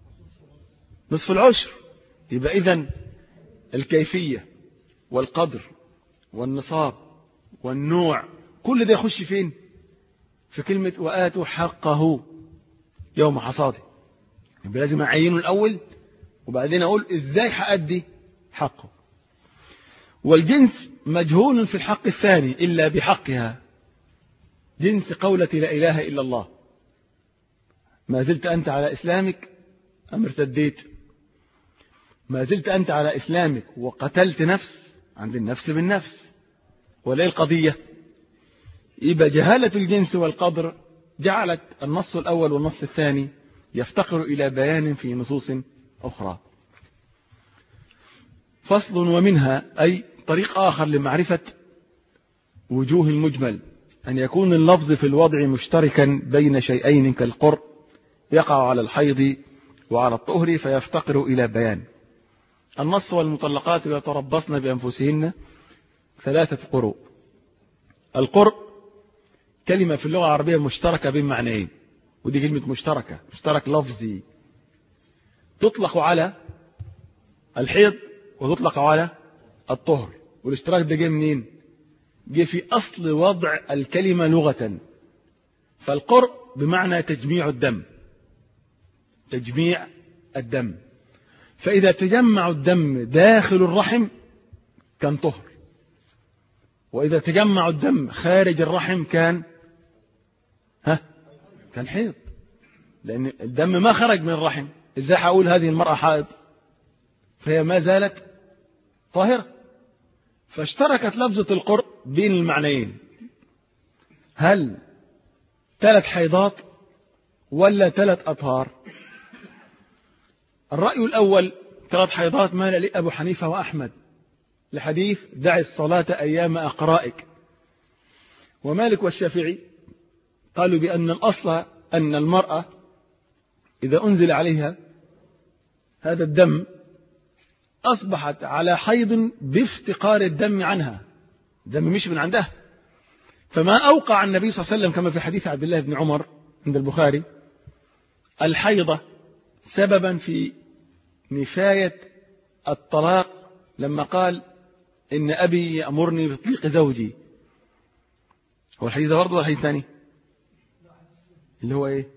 نصف العشر. يبقى إذن الكيفية والقدر والنصاب والنوع كل ده يخش فين؟ في كلمة وآتوا حقه يوم حصاده. يبقى لازم أعينه الأول وبعدين أقول إزاي هأدي حقه. والجنس مجهول في الحق الثاني إلا بحقها، جنس قولة لا إله إلا الله. ما زلت أنت على إسلامك أم ارتديت؟ ما زلت أنت على إسلامك وقتلت نفس، عند النفس بالنفس ولا إيه القضية؟ يبقى جهالة الجنس والقدر جعلت النص الأول والنص الثاني يفتقر إلى بيان في نصوص أخرى. فصل ومنها أي طريق آخر لمعرفة وجوه المجمل أن يكون اللفظ في الوضع مشتركا بين شيئين كالقرء يقع على الحيض وعلى الطهر فيفتقر إلى بيان. النص والمطلقات يتربصن بأنفسهن ثلاثة قروء. القرء كلمة في اللغة العربية مشتركة بين معنيين، ودي كلمة مشتركة، مشترك لفظي، تطلق على الحيض وتطلق على الطهر. والاشتراك ده جه منين؟ جه في أصل وضع الكلمة لغة. فالقرء بمعنى تجميع الدم، تجميع الدم، فإذا تجمع الدم داخل الرحم كان طهر، وإذا تجمع الدم خارج الرحم كان ها كان حيض، لأن الدم ما خرج من الرحم. إزاي هقول هذه المرأة حائض؟ فهي ما زالت طاهرة. فاشتركت لفظة القرء بين المعنيين، هل ثلاث حيضات ولا ثلاث أطهار؟ الرأي الأول ثلاث حيضات مال لأبو حنيفة وأحمد لحديث دع الصلاة أيام أقرائك. ومالك والشافعي قالوا بأن الأصل أن المرأة إذا أنزل عليها هذا الدم أصبحت على حيض بافتقار الدم عنها، الدم مش من عندها. فما أوقع النبي صلى الله عليه وسلم كما في حديث عبد الله بن عمر عند البخاري الحيضة سببا في نفاية الطلاق لما قال إن أبي يأمرني بتطليق زوجي. هو الحديث ده برضه ولا الحديث الثاني اللي هو إيه؟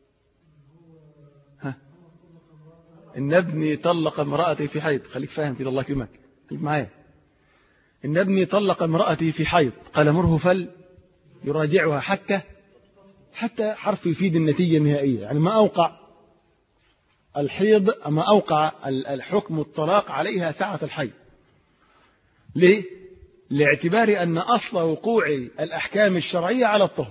ها إن ابني طلق امرأتي في حيض. خليك فاهم كده الله يكرمك، خليك معايا. إن ابني طلق امرأتي في حيض قال مره فل يراجعها حتى حتى حرف يفيد النتيجة النهائية، يعني ما أوقع الحيض أما أوقع الحكم الطلاق عليها ساعة الحيض. ليه؟ لاعتبار أن أصل وقوع الأحكام الشرعية على الطهر.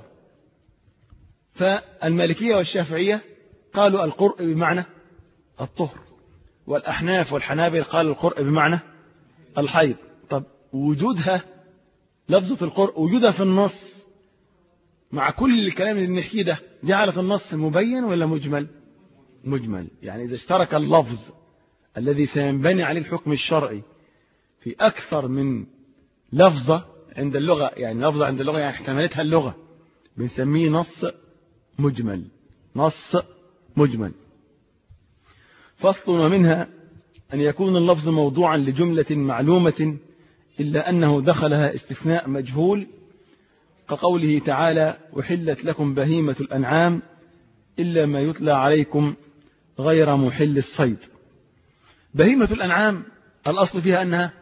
فالمالكية والشافعية قالوا القرء بمعنى الطهر، والأحناف والحنابل قالوا القرء بمعنى الحيض. طب وجودها لفظة القرء وجودها في النص مع كل الكلام اللي بنحكيه ده جعلت النص مبين ولا مجمل؟ مجمل. يعني إذا اشترك اللفظ الذي سينبني عليه الحكم الشرعي في أكثر من لفظة عند اللغة، يعني لفظة عند اللغة يعني احتملتها اللغة، بنسميه نص مجمل. نص مجمل. فصل ومنها أن يكون اللفظ موضوعا لجملة معلومة إلا أنه دخلها استثناء مجهول كقوله تعالى أحلت لكم بهيمة الأنعام إلا ما يتلى عليكم غير محل الصيد. بهيمة الأنعام الأصل فيها أنها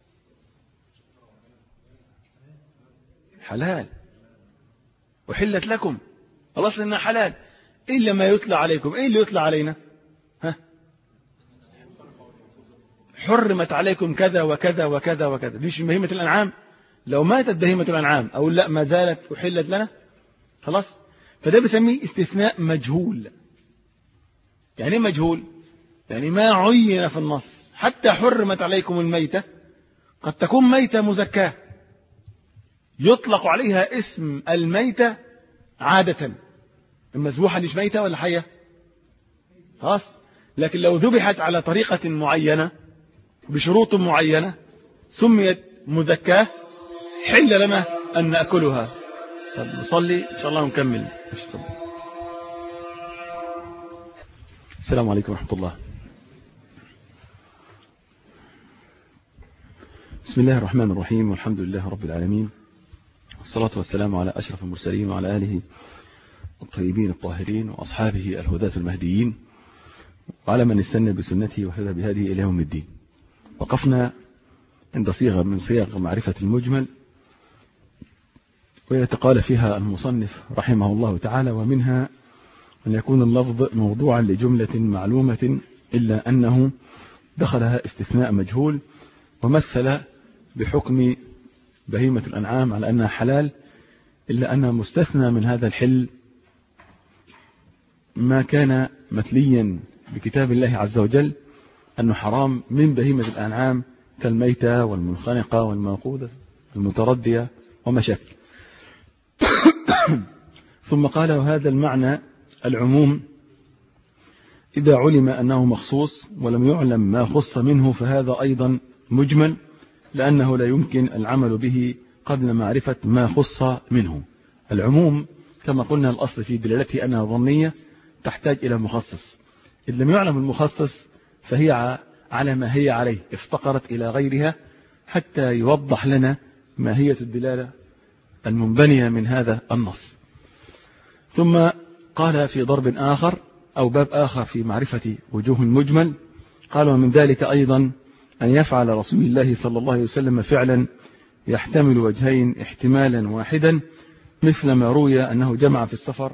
حلال، أحلت لكم الأصل أنها حلال إلا ما يتلى عليكم. إيه اللي يتلى علينا؟ ها؟ حرمت عليكم كذا وكذا وكذا وكذا. مش بهيمة الأنعام. لو ماتت بهيمة الأنعام أو لا ما زالت أحلت لنا خلاص. فده بسميه استثناء مجهول. يعني مجهول يعني ما عين في النص. حتى حرمت عليكم الميتة قد تكون ميتة مزكاة يطلق عليها اسم الميتة عادة. المذبوحة مش ميتة ولا حية خلاص. لكن لو ذبحت على طريقة معينة بشروط معينة سميت مذكاة حل لنا أن نأكلها. طب نصلي إن شاء الله ونكمل. السلام عليكم ورحمة الله. بسم الله الرحمن الرحيم، والحمد لله رب العالمين، والصلاة والسلام على أشرف المرسلين وعلى آله الطيبين الطاهرين وأصحابه الهداة المهديين وعلى من استنى بسنته وهدى بهذه إلى يوم الدين. وقفنا عند صيغة من صيغ معرفة المجمل، ويتقال فيها المصنف رحمه الله تعالى ومنها أن يكون اللفظ موضوعا لجملة معلومة إلا أنه دخلها استثناء مجهول ومثل بحكم بهيمة الأنعام على أنها حلال، إلا أنها مستثنى من هذا الحل ما كان متليا بكتاب الله عز وجل أنه حرام من بهيمة الأنعام كالميتة والمنخنقة والموقودة المتردية وما شابه. ثم قال وهذا المعنى العموم إذا علم أنه مخصوص ولم يعلم ما خص منه فهذا أيضا مجمل، لأنه لا يمكن العمل به قبل معرفة ما خص منه. العموم كما قلنا الأصل في دلالته أنها ظنية تحتاج إلى مخصص، إذ لم يعلم المخصص فهي على ما هي عليه، افتقرت إلى غيرها حتى يوضح لنا ماهية الدلالة المنبنية من هذا النص. ثم قال في ضرب آخر أو باب آخر في معرفة وجوه المجمل، قال ومن ذلك أيضا أن يفعل رسول الله صلى الله عليه وسلم فعلا يحتمل وجهين احتمالا واحدا، مثل ما روي أنه جمع في السفر،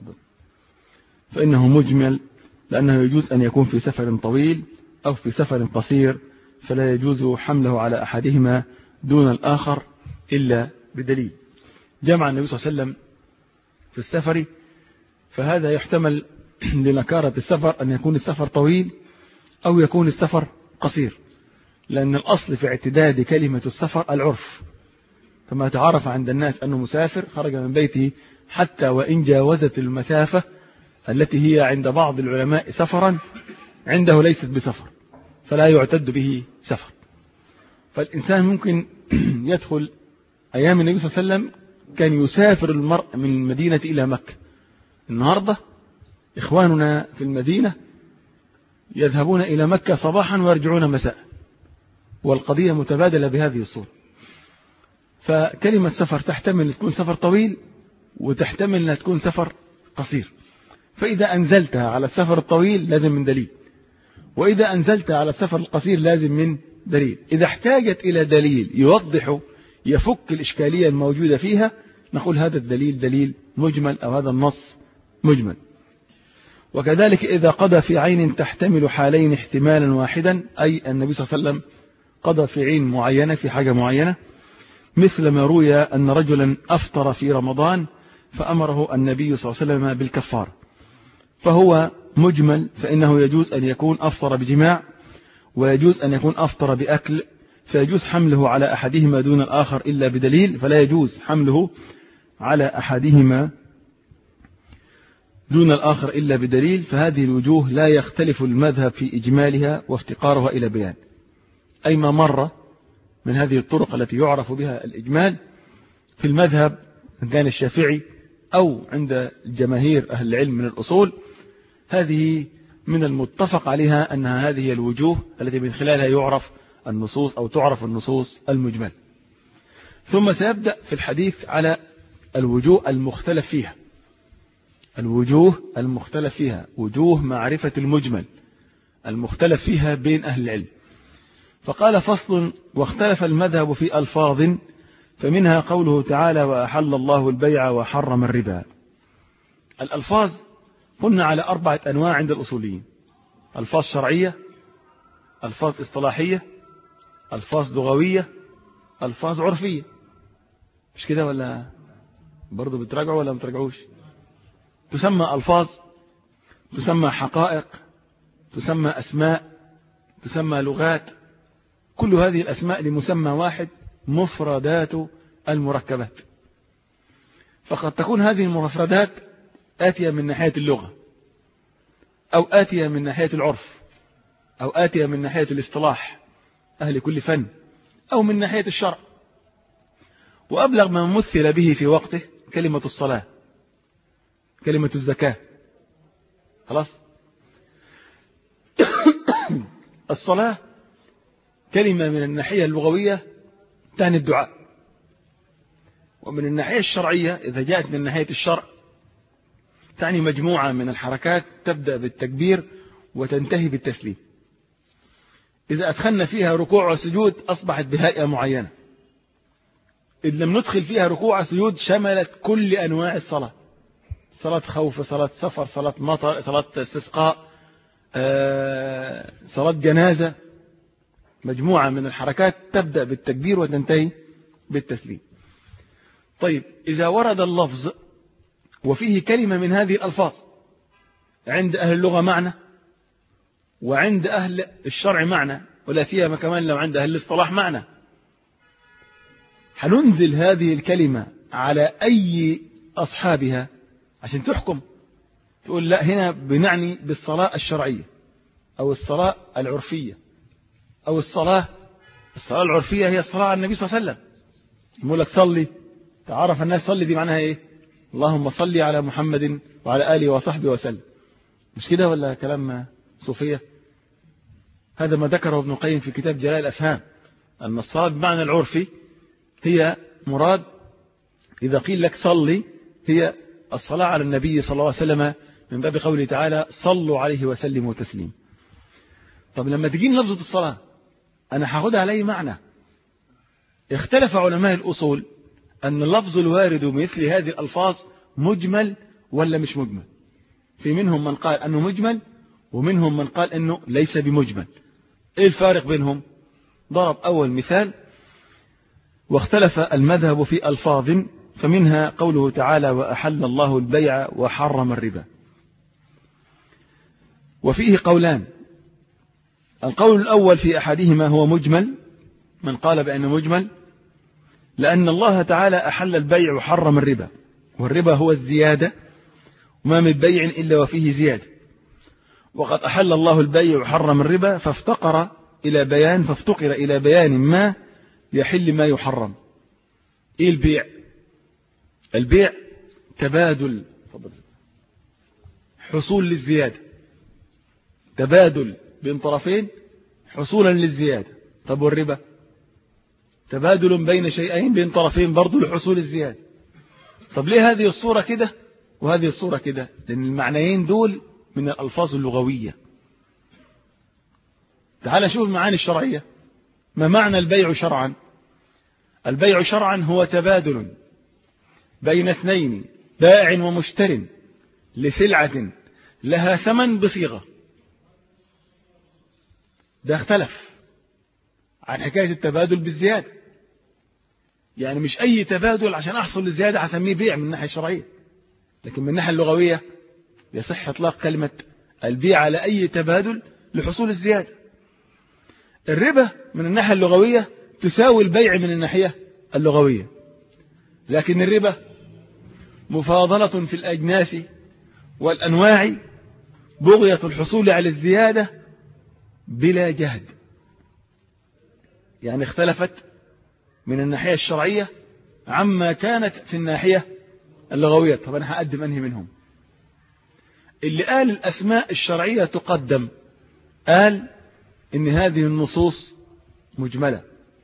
فإنه مجمل لأنه يجوز أن يكون في سفر طويل أو في سفر قصير، فلا يجوز حمله على أحدهما دون الآخر إلا بدليل. جمع النبي صلى الله عليه وسلم في السفر، فهذا يحتمل لنكارة السفر أن يكون السفر طويل أو يكون السفر قصير، لأن الأصل في اعتداد كلمة السفر العرف، فما تعرف عند الناس أنه مسافر خرج من بيته حتى وإن جاوزت المسافة التي هي عند بعض العلماء سفرا عنده ليست بسفر، فلا يعتد به سفر. فالإنسان ممكن يدخل أيام النبي صلى الله عليه وسلم كان يسافر المرء من المدينة إلى مكة. النهاردة إخواننا في المدينة يذهبون إلى مكة صباحا ويرجعون مساء، والقضية متبادلة بهذه الصورة. فكلمة سفر تحتمل تكون سفر طويل وتحتمل أن تكون سفر قصير، فإذا أنزلتها على السفر الطويل لازم من دليل، وإذا أنزلتها على السفر القصير لازم من دليل. إذا احتاجت إلى دليل يوضح يفك الإشكالية الموجودة فيها نقول هذا الدليل دليل مجمل أو هذا النص مجمل. وكذلك إذا قضى في عين تحتمل حالين احتمالا واحدا، أي النبي صلى الله عليه وسلم قضى في عين معينة في حاجة معينة، مثل ما روي أن رجلا أفطر في رمضان فأمره النبي صلى الله عليه وسلم بالكفار، فهو مجمل، فإنه يجوز أن يكون أفطر بجماع ويجوز أن يكون أفطر بأكل، فيجوز حمله على أحدهما دون الآخر إلا بدليل، فلا يجوز حمله على أحدهما دون الآخر إلا بدليل. فهذه الوجوه لا يختلف المذهب في إجمالها وافتقارها إلى بيان. أي ما مر من هذه الطرق التي يعرف بها الإجمال في المذهب إن كان الشافعي أو عند الجماهير أهل العلم من الأصول، هذه من المتفق عليها أنها هذه الوجوه التي من خلالها يعرف النصوص أو تعرف النصوص المجمل. ثم سيبدأ في الحديث على الوجوه المختلف فيها، الوجوه المختلف فيها وجوه معرفة المجمل المختلف فيها بين أهل العلم. فقال فصل واختلف المذهب في ألفاظ، فمنها قوله تعالى وأحل الله البيع وحرم الربا. الألفاظ قلنا على أربعة أنواع عند الأصوليين: ألفاظ شرعية، ألفاظ اصطلاحية، ألفاظ لغوية، ألفاظ عرفية. مش كده ولا برضو بتراجعوا ولا بتراجعوش؟ تسمى ألفاظ، تسمى حقائق، تسمى أسماء، تسمى لغات. كل هذه الأسماء لمسمى واحد، مفردات المركبات. فقد تكون هذه المفردات آتية من ناحية اللغة، أو آتية من ناحية العرف، أو آتية من ناحية الاصطلاح أهل كل فن، أو من ناحية الشرع. وأبلغ ما مثل به في وقته كلمة الصلاة، كلمة الزكاة. خلاص. الصلاة كلمة من الناحية اللغوية تعني الدعاء، ومن الناحية الشرعية إذا جاءت من ناحية الشرع تعني مجموعة من الحركات تبدأ بالتكبير وتنتهي بالتسليم. إذا أدخلنا فيها ركوع وسجود أصبحت بهيئة معينة. إذا لم ندخل فيها ركوع وسجود شملت كل أنواع الصلاة: صلاة خوف، صلاة سفر، صلاة مطر، صلاة استسقاء، صلاة جنازة. مجموعة من الحركات تبدأ بالتكبير وتنتهي بالتسليم. طيب إذا ورد اللفظ وفيه كلمة من هذه الألفاظ عند أهل اللغة معنى وعند أهل الشرع معنى، ولا سيما كمان لو عند أهل الاصطلاح معنى، هننزل هذه الكلمة على أي أصحابها عشان تحكم؟ تقول لا، هنا بنعني بالصلاة الشرعية أو الصلاة العرفية أو الصلاة الصلاة العرفية هي الصلاة على النبي صلى الله عليه وسلم. يقول لك صلي، تعرف الناس صلي دي معناها إيه؟ اللهم صلي على محمد وعلى آله وصحبه وسلم. مش كده ولا كلام صوفية؟ هذا ما ذكره ابن القيم في كتاب جلاء الأفهام، أن الصلاة بمعنى العرفي هي مراد إذا قيل لك صلي هي الصلاة على النبي صلى الله عليه وسلم من باب قوله تعالى صلوا عليه وسلموا تسليم. طب لما تجيني لفظة الصلاة أنا هاخدها على أي معنى؟ اختلف علماء الأصول أن اللفظ الوارد مثل هذه الألفاظ مجمل ولا مش مجمل. في منهم من قال أنه مجمل ومنهم من قال أنه ليس بمجمل. إيه الفارق بينهم؟ ضرب أول مثال: واختلف المذهب في ألفاظ فمنها قوله تعالى وأحل الله البيع وحرم الربا. وفيه قولان، القول الأول في أحدهما هو مجمل، من قال بأنه مجمل لأن الله تعالى أحل البيع وحرم الربا، والربا هو الزيادة وما من بيع إلا وفيه زيادة، وقد أحل الله البيع وحرم الربا فافتقر إلى بيان فافتقر إلى بيان ما يحل ما يحرم. إيه البيع؟ البيع تبادل حصول للزيادة، تبادل بين طرفين حصولا للزيادة. طب والربا؟ تبادل بين شيئين بين طرفين برضو لحصول الزيادة. طب ليه هذه الصورة كده وهذه الصورة كده؟ لأن المعنيين دول من الألفاظ اللغوية. تعال شوف المعاني الشرعية. ما معنى البيع شرعا؟ البيع شرعا هو تبادل بين اثنين بائع ومشتر لسلعة لها ثمن بصيغة. ده اختلف عن حكاية التبادل بالزيادة. يعني مش أي تبادل عشان أحصل للزيادة هسميه بيع من الناحية الشرعية، لكن من الناحية اللغوية يصح إطلاق كلمة البيع على أي تبادل لحصول الزيادة. الربا من الناحية اللغوية تساوي البيع من الناحية اللغوية، لكن الربا مفاضلة في الأجناس والأنواع بغية الحصول على الزيادة بلا جهد. يعني اختلفت من الناحية الشرعية عما كانت في الناحية اللغوية. طب أنا هقدم أنهي منهم؟ اللي قال الأسماء الشرعية تقدم قال إن هذه النصوص مجملة،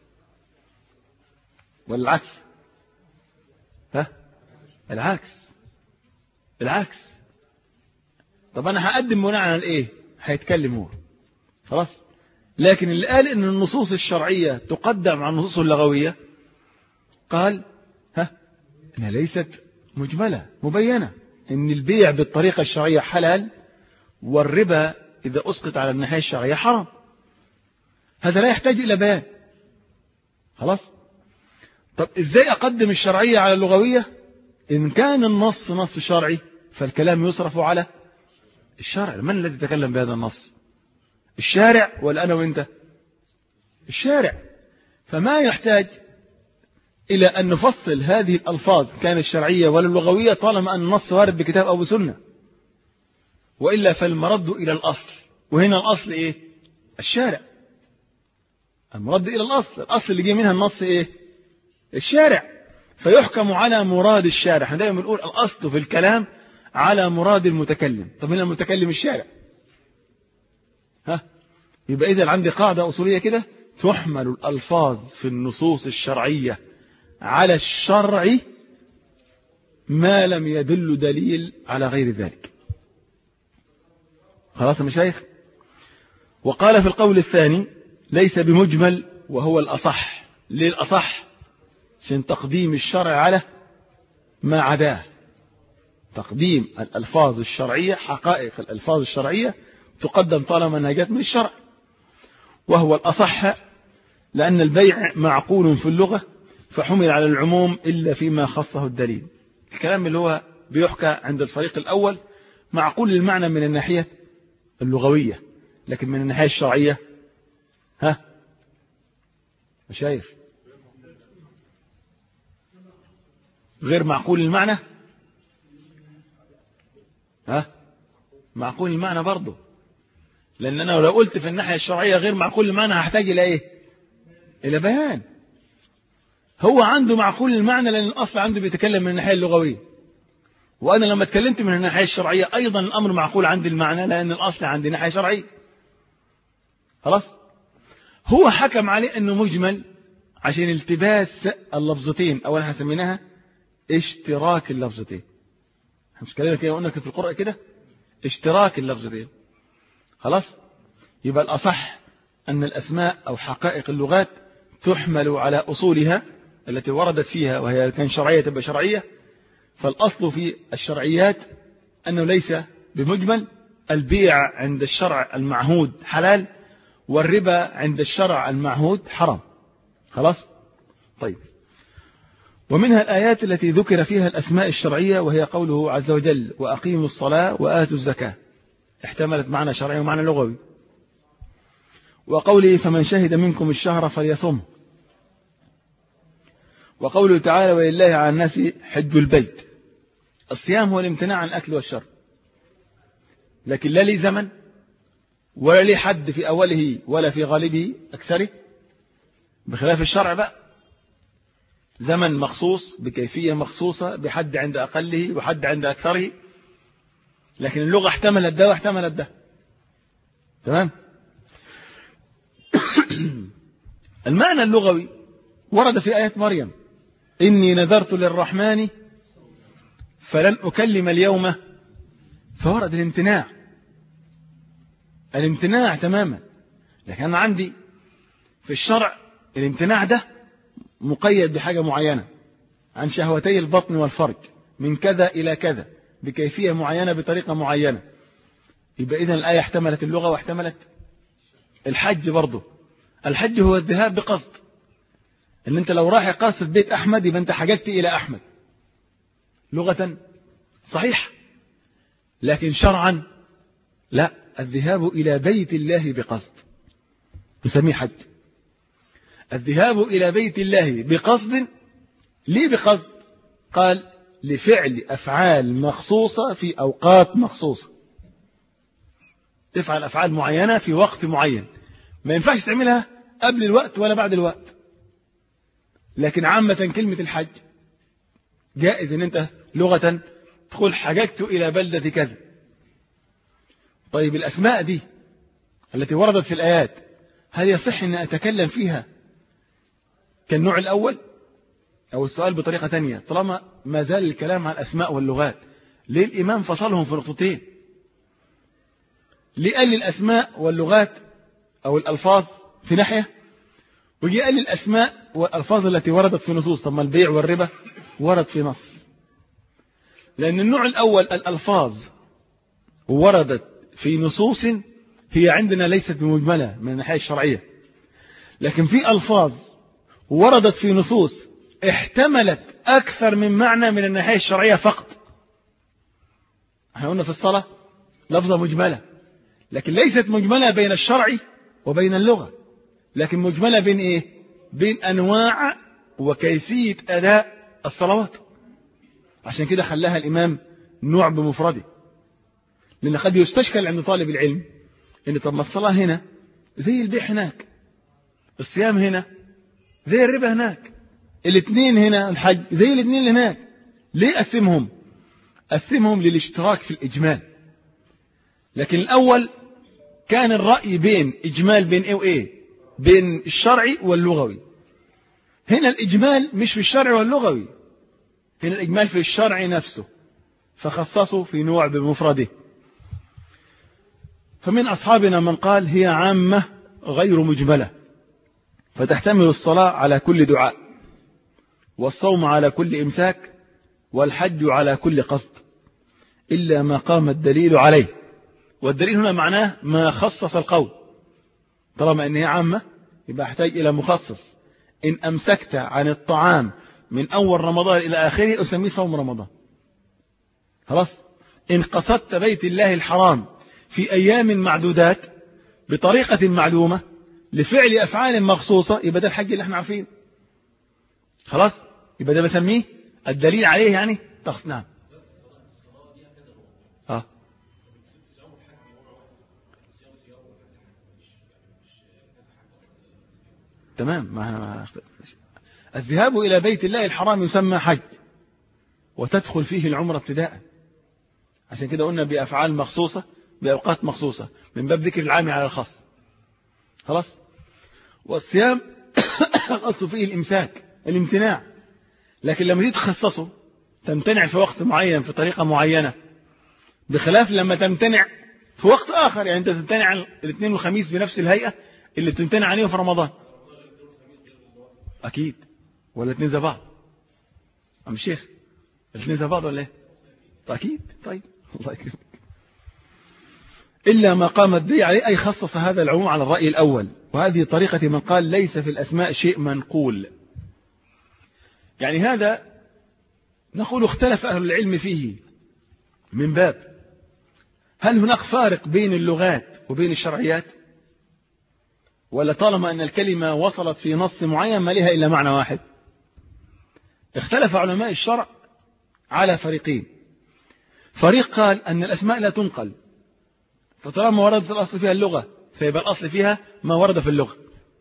والعكس ها العكس العكس. طب أنا هقدم بناء على إيه؟ هيتكلم هو خلاص. لكن اللي قال إن النصوص الشرعية تقدم على النصوص اللغوية قال ها إنها ليست مجملة، مبينة، إن البيع بالطريقة الشرعية حلال والربا إذا أسقط على الناحية الشرعية حرام. هذا لا يحتاج إلى بيان خلاص. طب إزاي أقدم الشرعية على اللغوية؟ إن كان النص نص شرعي فالكلام يصرف على الشرع. من الذي يتكلم بهذا النص؟ الشارع ولا أنا وإنت؟ الشارع. فما يحتاج إلى أن نفصل هذه الألفاظ كان الشرعية ولا اللغوية طالما أن النص وارد بكتاب أو بسنة، وإلا فالمرد إلى الأصل. وهنا الأصل إيه؟ الشارع. المرد إلى الأصل، الأصل اللي جه منها النص إيه؟ الشارع. فيحكم على مراد الشارع. احنا دائما بنقول الأصل في الكلام على مراد المتكلم. طب هنا المتكلم الشارع. ها يبقى إذا عندي قاعدة أصولية كده: تحمل الألفاظ في النصوص الشرعية على الشرع ما لم يدل دليل على غير ذلك. خلاص يا مشايخ. وقال في القول الثاني ليس بمجمل وهو الأصح. ليه الأصح؟ عشان تقديم الشرع على ما عداه. تقديم الألفاظ الشرعية، حقائق الألفاظ الشرعية تقدم طالما أنها جاءت من الشرع، وهو الأصح لأن البيع معقول في اللغة فحمل على العموم إلا فيما خصه الدليل. الكلام اللي هو بيحكى عند الفريق الأول معقول المعنى من الناحية اللغوية، لكن من الناحية الشرعية ها شايف غير معقول المعنى. ها معقول المعنى برضه، لأن أنا لو قلت في الناحية الشرعية غير معقول المعنى هحتاج إلى إيه؟ إلى بيان. هو عنده معقول المعنى لأن الأصل عنده بيتكلم من الناحية اللغوية، وأنا لما اتكلمت من الناحية الشرعية أيضا الأمر معقول عندي المعنى لأن الأصل عندي ناحية شرعية. خلاص. هو حكم عليه أنه مجمل عشان التباس اللفظتين، أولا احنا سميناها اشتراك اللفظتين. مش كلامنا كده قلنا في القرآن كده اشتراك اللفظتين. خلاص. يبقى الأصح أن الأسماء أو حقائق اللغات تحمل على أصولها التي وردت فيها، وهي كان شرعية تبقى شرعية. فالأصل في الشرعيات أنه ليس بمجمل. البيع عند الشرع المعهود حلال، والربا عند الشرع المعهود حرام. خلاص. طيب، ومنها الآيات التي ذكر فيها الأسماء الشرعية، وهي قوله عز وجل وأقيموا الصلاة وآتوا الزكاة، احتملت معنى شرعي ومعنى لغوي. وقوله فمن شهد منكم الشهر فليصم. وقوله تعالى ولله على الناس حج البيت. الصيام هو الامتناع عن الأكل والشرب، لكن لا لي زمن ولا لي حد في أوله ولا في غالبه أكثره، بخلاف الشرع بقى زمن مخصوص بكيفية مخصوصة بحد عند أقله وحد عند أكثره، لكن اللغة احتملت ده واحتملت ده. تمام. المعنى اللغوي ورد في آية مريم إني نذرت للرحمن فلن أكلم اليوم، فورد الامتناع الامتناع تماما. لكن أنا عندي في الشرع الامتناع ده مقيد بحاجة معينة، عن شهوتي البطن والفرج من كذا إلى كذا بكيفية معينة بطريقة معينة. يبقى إذن الآية احتملت اللغة واحتملت الحج برضه. الحج هو الذهاب بقصد، ان انت لو رايح قاصد بيت احمد يبقى انت حججت الى احمد لغة صحيح، لكن شرعا لا، الذهاب الى بيت الله بقصد نسميه حج. الذهاب الى بيت الله بقصد. ليه بقصد؟ قال لفعل افعال مخصوصة في اوقات مخصوصة. تفعل افعال معينة في وقت معين، ما ينفعش تعملها قبل الوقت ولا بعد الوقت. لكن عامة كلمة الحج جائز ان انت لغة تقول حججت الى بلدة كذا. طيب الاسماء دي التي وردت في الايات هل يصح ان اتكلم فيها كالنوع الاول؟ او السؤال بطريقة تانية، طالما ما زال الكلام عن الاسماء واللغات ليه الامام فصلهم في نقطتين؟ ليه قال لي الاسماء واللغات او الالفاظ في ناحية، ويجي قال لي الأسماء والألفاظ التي وردت في نصوص؟ طب ما البيع والربا ورد في نص. لأن النوع الأول الألفاظ وردت في نصوص هي عندنا ليست بمجملة من الناحية الشرعية، لكن في ألفاظ وردت في نصوص احتملت أكثر من معنى من الناحية الشرعية فقط. احنا قلنا في الصلاة لفظة مجملة، لكن ليست مجملة بين الشرع وبين اللغة، لكن مجملة بين ايه؟ بين انواع وكيفية اداء الصلوات. عشان كده خلاها الامام نوع بمفرده، لان قد يستشكل عند طالب العلم ان طب ما الصلاة هنا زي البيع هناك، الصيام هنا زي الربا هناك، الاثنين هنا الحج زي الاثنين اللي هناك، ليه قسمهم؟ قسمهم للاشتراك في الاجمال. لكن الاول كان الرأي بين اجمال بين ايه وايه؟ بين الشرعي واللغوي. هنا الإجمال مش في الشرع واللغوي، هنا الإجمال في الشرع نفسه، فخصصوا في نوع بمفرده. فمن أصحابنا من قال هي عامة غير مجملة، فتحتمل الصلاة على كل دعاء، والصوم على كل إمساك، والحج على كل قصد، إلا ما قام الدليل عليه. والدليل هنا معناه ما خصص القول. طالما أنها عامة يبقى احتاج إلى مخصص، إن أمسكت عن الطعام من أول رمضان إلى آخره أسميه صوم رمضان. خلاص. إن قصدت بيت الله الحرام في أيام معدودات بطريقة معلومة لفعل أفعال مخصوصة يبقى ده الحج اللي احنا عارفين. خلاص. يبقى ده بسميه الدليل عليه يعني تخص. نعم. آه. تمام. ما الذهاب إلى بيت الله الحرام يسمى حج وتدخل فيه العمرة ابتداء. عشان كده قلنا بأفعال مخصوصة بأوقات مخصوصة من باب ذكر العام على الخاص. خلاص. والصيام الأصل فيه الإمساك الامتناع، لكن لما تيجي تخصصه تمتنع في وقت معين في طريقة معينة، بخلاف لما تمتنع في وقت آخر. يعني أنت تمتنع عن الاثنين والخميس بنفس الهيئة اللي تمتنع عليه في رمضان. أكيد. ولا الاثنين زي بعض عم الشيخ؟ الاثنين زي بعض ولا ايه؟ أكيد. طيب الله يكرمك. إلا ما قام الدليل عليه أي خصص هذا العموم على الرأي الأول، وهذه طريقة من قال ليس في الأسماء شيء منقول. يعني هذا نقول اختلف أهل العلم فيه من باب هل هناك فارق بين اللغات وبين الشرعيات، ولا طالما أن الكلمة وصلت في نص معين ما لها إلا معنى واحد. اختلف علماء الشرع على فريقين. فريق قال أن الأسماء لا تنقل، فطالما وردت الأصل فيها اللغة فيبقى الأصل فيها ما ورد في اللغة.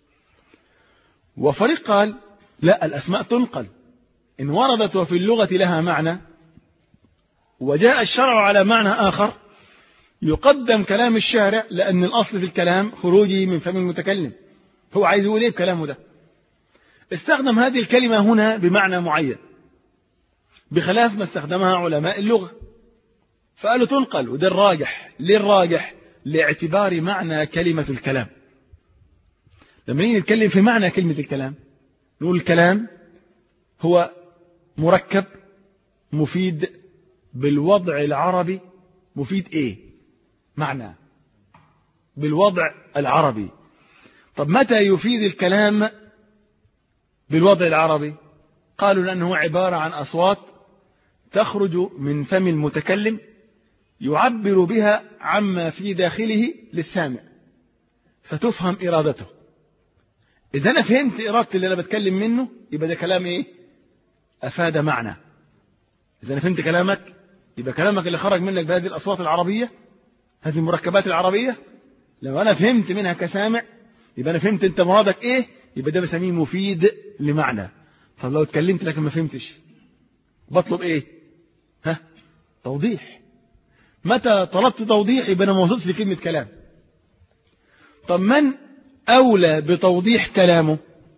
وفريق قال لا، الأسماء تنقل إن وردت وفي اللغة لها معنى وجاء الشرع على معنى آخر يقدم كلام الشارع، لأن الأصل في الكلام خروجي من فم المتكلم. هو عايز يقول إيه بكلامه ده؟ استخدم هذه الكلمة هنا بمعنى معين بخلاف ما استخدمها علماء اللغة، فقالوا تنقل. وده الراجح. ليه الراجح؟ لاعتبار معنى كلمة الكلام. لما نيجي نتكلم في معنى كلمة الكلام نقول الكلام هو مركب مفيد بالوضع العربي. مفيد ايه؟ معنى بالوضع العربي. طب متى يفيد الكلام بالوضع العربي؟ قالوا لأنه عبارة عن أصوات تخرج من فم المتكلم يعبر بها عما في داخله للسامع فتفهم إرادته. إذا أنا فهمت إرادتي اللي أنا بتكلم منه يبقى ده كلام إيه؟ أفاد معنى. إذا أنا فهمت كلامك يبقى كلامك اللي خرج منك بهذه الأصوات العربية هذه المركبات العربية لو أنا فهمت منها كسامع يبقى أنا فهمت أنت مرادك إيه، يبقى ده بسميه مفيد لمعنى. طب لو اتكلمت لكن ما فهمتش بطلب إيه؟ ها؟ توضيح. متى طلبت توضيح يبقى أنا ما وصلتش لكلمة كلام. طب من أولى بتوضيح كلامه؟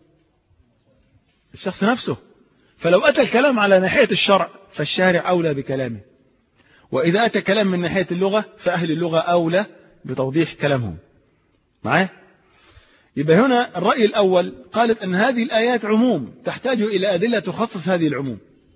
الشخص نفسه. فلو أتى الكلام على ناحية الشرع فالشارع أولى بكلامه، وإذا أتى كلام من ناحية اللغة فأهل اللغة أولى بتوضيح كلامهم. معاه؟ يبقى هنا الرأي الأول قالت أن هذه الآيات عموم تحتاج إلى أدلة تخصص هذه العموم.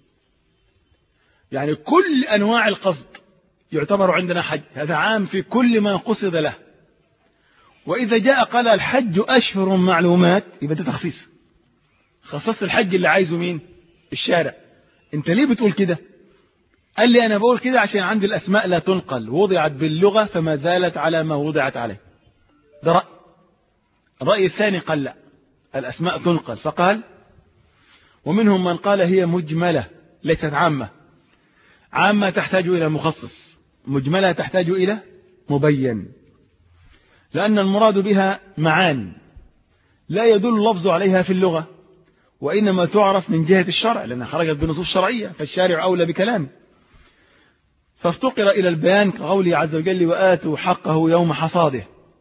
يعني كل أنواع القصد يعتبر عندنا حج، هذا عام في كل ما قصد له. وإذا جاء قال الحج أشهر معلومات يبقى ده تخصيص. خصصت الحج اللي عايزه مين؟ الشارع. أنت ليه بتقول كده؟ قال لي أنا بقول كده عشان عندي الأسماء لا تنقل، وضعت باللغة فما زالت على ما وضعت عليه. ده رأي. الرأي الثاني قال لا، الأسماء تنقل، فقال ومنهم من قال هي مجملة ليست عامة. عامة تحتاج إلى مخصص، مجملة تحتاج إلى مبين، لأن المراد بها معان لا يدل اللفظ عليها في اللغة، وإنما تعرف من جهة الشرع لأنها خرجت بنصوص شرعية، فالشارع أولى بكلامه. فافتقر إلى البيان كقوله عز وجل وآتوا حقه يوم حصاده.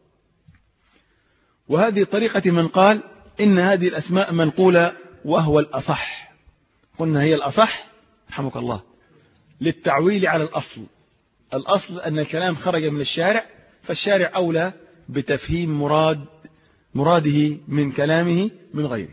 وهذه طريقة من قال إن هذه الأسماء منقولة وهو الأصح. قلنا هي الأصح رحمك الله للتعويل على الأصل. الأصل أن الكلام خرج من الشارع، فالشارع أولى بتفهيم مراد مراده من كلامه من غيره.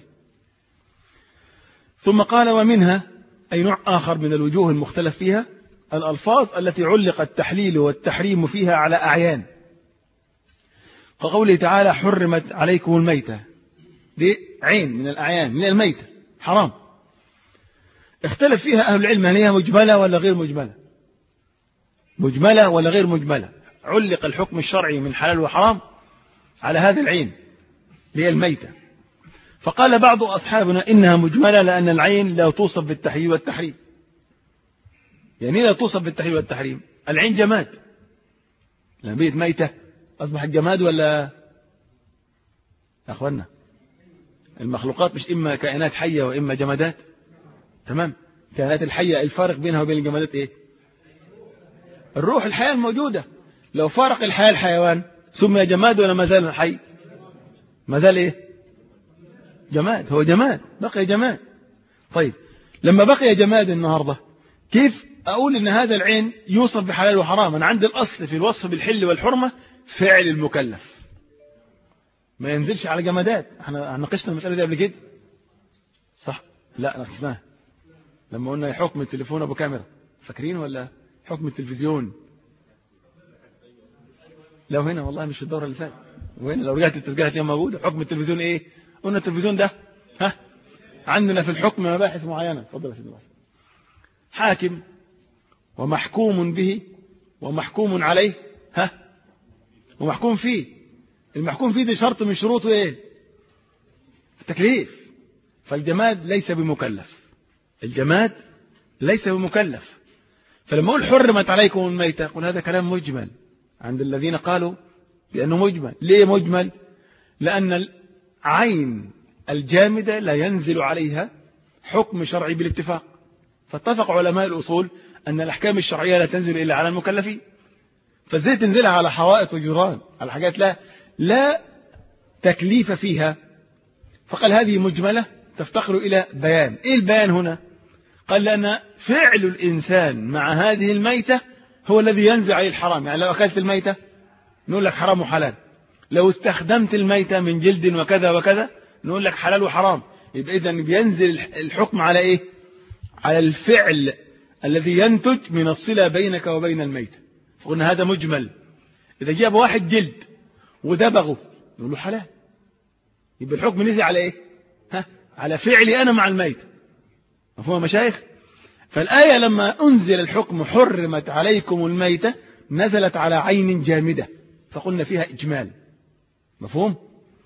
ثم قال ومنها أي نوع آخر من الوجوه المختلف فيها الألفاظ التي علق التحليل والتحريم فيها على أعيان، كقوله تعالى حرمت عليكم الميتة، دي عين من الأعيان من الميتة حرام. اختلف فيها أهل العلم هل هي مجملة ولا غير مجملة، مجملة ولا غير مجملة. علق الحكم الشرعي من حلال وحرام على هذه العين اللي هي الميتة. فقال بعض أصحابنا إنها مجملة لأن العين لا توصف بالتحليل والتحريم. يعني لا توصف بالتحليل والتحريم، العين جماد، لما بيت ميتة أصبحت جماد ولا يا أخوانا؟ المخلوقات مش إما كائنات حية وإما جمادات، تمام؟ كائنات الحية الفارق بينها وبين الجمادات إيه؟ الروح، الحياة الموجودة. لو فارق الحياة الحيوان سمي جماد ولا ما زال حي؟ ما زال إيه؟ جماد، هو جماد، بقي جماد. طيب لما بقي جماد النهاردة كيف أقول إن هذا العين يوصف بحلال وحرام؟ أنا عندي الأصل في الوصف بالحل والحرمة فعل المكلف، ما ينزلش على جمادات. احنا ناقشنا المسألة دي قبل كده صح؟ لا ناقشناها لما قلنا حكم التليفون أبو كاميرا، فاكرين ولا حكم التلفزيون؟ لو هنا والله مش في الدورة اللي فاتت، وهنا لو رجعت التسجيل هتلاقيها موجودة. حكم التلفزيون إيه؟ قلنا التلفزيون ده ها عندنا في الحكم مباحث معينة. اتفضل يا سيدي. حاكم ومحكوم به ومحكوم عليه ها ومحكوم فيه. المحكوم فيه دي شرط من شروطه ايه؟ التكليف. فالجماد ليس بمكلف، الجماد ليس بمكلف. فلما اقول حرمت عليكم الميتة قل هذا كلام مجمل عند الذين قالوا بأنه مجمل. ليه مجمل؟ لأن العين الجامدة لا ينزل عليها حكم شرعي بالاتفاق. فاتفق علماء الأصول أن الأحكام الشرعية لا تنزل إلا على المكلفين. فازاي تنزلها على حوائط وجدران، على حاجات لا لا تكليف فيها؟ فقال هذه مجملة تفتقر إلى بيان. إيه البيان هنا؟ قال لأن فعل الإنسان مع هذه الميتة هو الذي ينزل عليه الحرام. يعني لو أكلت الميتة نقول لك حرام وحلال، لو استخدمت الميتة من جلد وكذا وكذا نقول لك حلال وحرام. يبقى إذن بينزل الحكم على إيه؟ على الفعل الذي ينتج من الصلة بينك وبين الميتة. فقلنا هذا مجمل. إذا جاب واحد جلد ودبغه نقول له حلال، يبقى الحكم نزل على إيه؟ ها؟ على فعلي أنا مع الميتة. مفهوم يا مشايخ؟ فالآية لما أنزل الحكم حرمت عليكم الميتة نزلت على عين جامدة، فقلنا فيها إجمال. مفهوم؟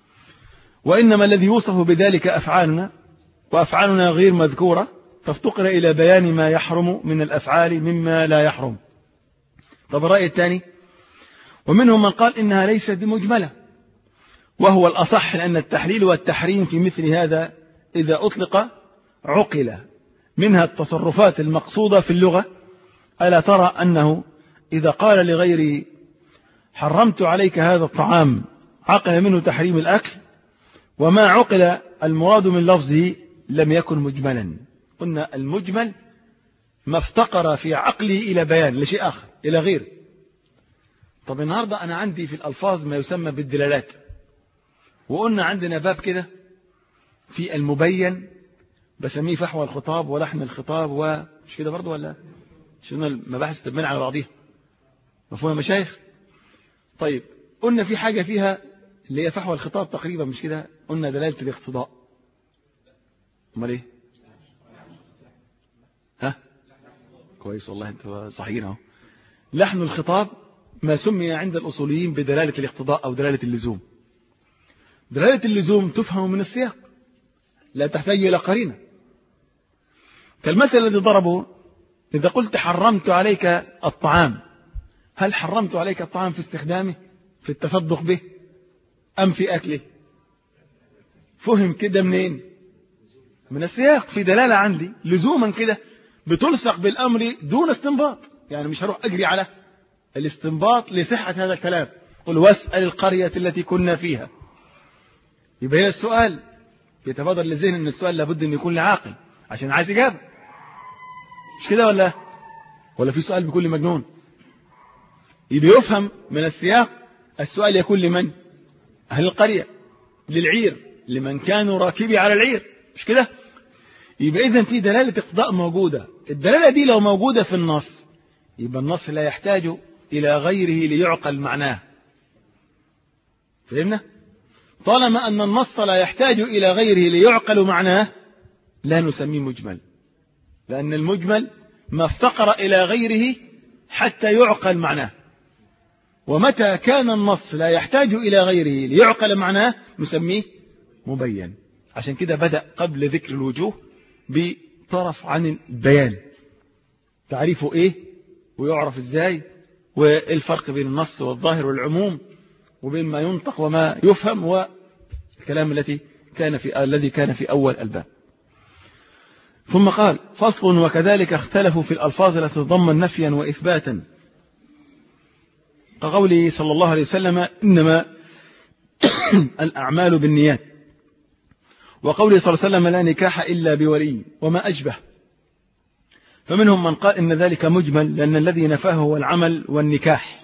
وإنما الذي يوصف بذلك أفعالنا، وأفعالنا غير مذكورة، فافتقر إلى بيان ما يحرم من الأفعال مما لا يحرم. طب الرأي الثاني، ومنهم من قال إنها ليست بمجملة، وهو الأصح لأن التحليل والتحريم في مثل هذا إذا أطلق عقل منها التصرفات المقصودة في اللغة. ألا ترى أنه إذا قال لغيره حرمت عليك هذا الطعام عقل منه تحريم الأكل، وما عقل المراد من لفظه لم يكن مجملا. قلنا المجمل ما افتقر في عقله إلى بيان لشيء آخر إلى غير. طب النهاردة أنا عندي في الألفاظ ما يسمى بالدلالات، وقلنا عندنا باب كده في المبين بسميه فحوى الخطاب ولحن الخطاب، ومش كده برضو ولا شنو المباحث تبين على بعضيها؟ مفهوم يا مشايخ؟ طيب قلنا في حاجة فيها اللي هي فحوى الخطاب تقريبا، مش كده؟ قلنا دلالة الاقتضاء. امال ايه؟ ها كويس والله انتوا صحيحين اهو. لحن الخطاب ما سمي عند الأصوليين بدلالة الاقتضاء أو دلالة اللزوم. دلالة اللزوم تفهم من السياق، لا تحتاج إلى قرينة. كالمثل الذي ضربه إذا قلت حرمت عليك الطعام، هل حرمت عليك الطعام في استخدامه في التصدق به أم في أكله؟ فهم كده منين؟ من السياق. في دلالة عندي لزوما كده بتلصق بالأمر دون استنباط. يعني مش هروح أجري على الاستنباط لصحة هذا الكلام. قل واسأل القرية التي كنا فيها. يبقى هنا السؤال يتبادر للذهن أن السؤال لابد أن يكون لعاقل عشان عايز إجابة، مش كده ولا ولا في سؤال بكل مجنون؟ يبقى يفهم من السياق السؤال يكون لمن؟ أهل القرية، للعير، لمن كانوا راكبي على العير، مش كده؟ يبقى إذن في دلالة اقتضاء موجودة. الدلالة دي لو موجودة في النص يبقى النص لا يحتاج إلى غيره ليعقل معناه. فهمنا؟ طالما أن النص لا يحتاج إلى غيره ليعقل معناه لا نسميه مجمل، لأن المجمل ما افتقر إلى غيره حتى يعقل معناه، ومتى كان النص لا يحتاج إلى غيره ليعقل معناه نسميه مبين. عشان كده بدأ قبل ذكر الوجوه بطرف عن البيان، تعريفه إيه ويعرف إزاي، والفرق بين النص والظاهر والعموم، وبين ما ينطق وما يفهم، والكلام التي كان في الذي كان في أول الباب. ثم قال فصل وكذلك اختلفوا في الألفاظ التي تتضمن نفيا وإثباتا، كقوله صلى الله عليه وسلم إنما الأعمال بالنيات، وقوله صلى الله عليه وسلم لا نكاح إلا بولي وما أشبه. فمنهم من قال إن ذلك مجمل لأن الذي نفاه هو العمل والنكاح،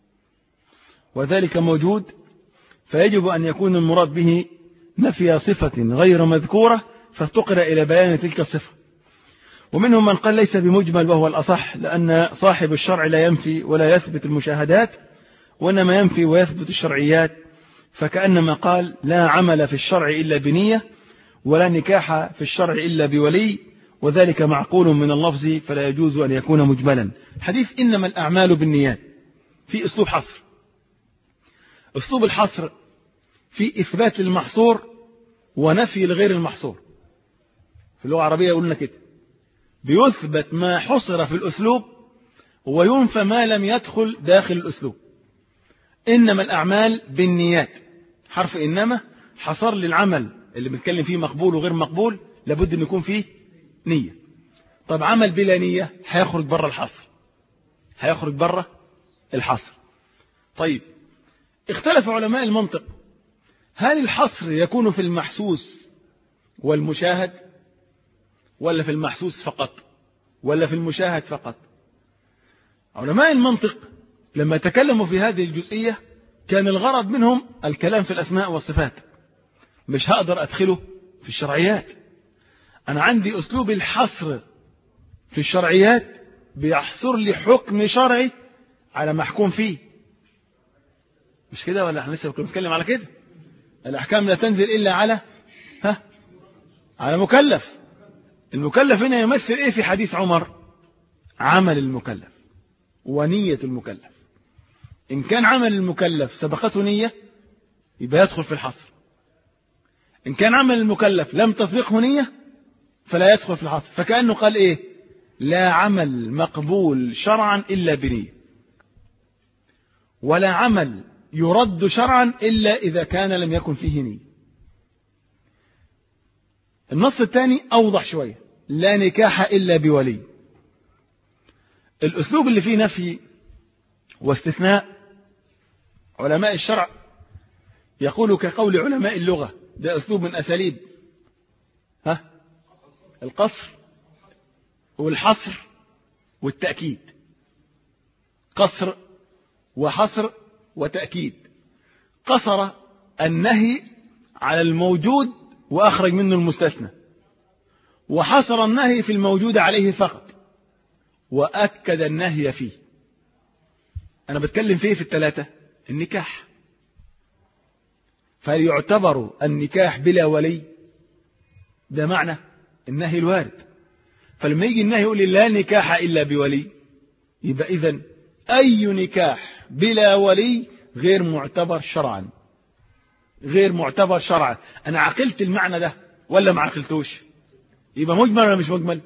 وذلك موجود، فيجب أن يكون المراد به نفي صفة غير مذكورة فافتقر إلى بيان تلك الصفة. ومنهم من قال ليس بمجمل وهو الأصح، لأن صاحب الشرع لا ينفي ولا يثبت المشاهدات، وإنما ينفي ويثبت الشرعيات، فكأنما قال لا عمل في الشرع إلا بنية، ولا نكاح في الشرع إلا بولي، وذلك معقول من اللفظ فلا يجوز أن يكون مجملا. حديث إنما الأعمال بالنيات في أسلوب حصر. أسلوب الحصر في إثبات المحصور ونفي الغير المحصور. في اللغة العربية يقولنا كده، بيثبت ما حصر في الأسلوب وينفى ما لم يدخل داخل الأسلوب. إنما الأعمال بالنيات، حرف إنما حصر للعمل اللي بنتكلم فيه مقبول وغير مقبول لابد أن يكون فيه نية. طب عمل بلا نية هيخرج بره الحصر، هيخرج بره الحصر. طيب اختلف علماء المنطق، هل الحصر يكون في المحسوس والمشاهد، ولا في المحسوس فقط، ولا في المشاهد فقط؟ علماء المنطق لما تكلموا في هذه الجزئية كان الغرض منهم الكلام في الأسماء والصفات، مش هقدر أدخله في الشرعيات. أنا عندي أسلوب الحصر في الشرعيات بيحصر لي حكم شرعي على محكوم فيه، مش كده ولا احنا لسه كنا بنتكلم على كده؟ الأحكام لا تنزل إلا على ها على مكلف. المكلف هنا يمثل إيه في حديث عمر؟ عمل المكلف ونية المكلف. إن كان عمل المكلف سبقته نية يبقى يدخل في الحصر، إن كان عمل المكلف لم تسبقه نية فلا يدخل في الحصر. فكأنه قال إيه؟ لا عمل مقبول شرعا إلا بنية، ولا عمل يرد شرعا إلا إذا كان لم يكن فيه نية. النص الثاني أوضح شوية، لا نكاح إلا بولي. الأسلوب اللي فيه نفي واستثناء علماء الشرع يقول كقول علماء اللغة، ده أسلوب من أساليب ها القصر والحصر والتأكيد. قصر وحصر وتأكيد. قصر النهي على الموجود وأخرج منه المستثنى، وحصر النهي في الموجود عليه فقط وأكد النهي فيه. أنا بتكلم فيه في الثلاثة النكاح، فليعتبر النكاح بلا ولي، ده معنى النهي الوارد. فلما يجي النهي يقول لي لا نكاح إلا بولي، يبقى إذن أي نكاح بلا ولي غير معتبر شرعا، غير معتبر شرعا. أنا عقلت المعنى ده ولا ما عقلتوش؟ يبقى مجمل ولا مش مجمل؟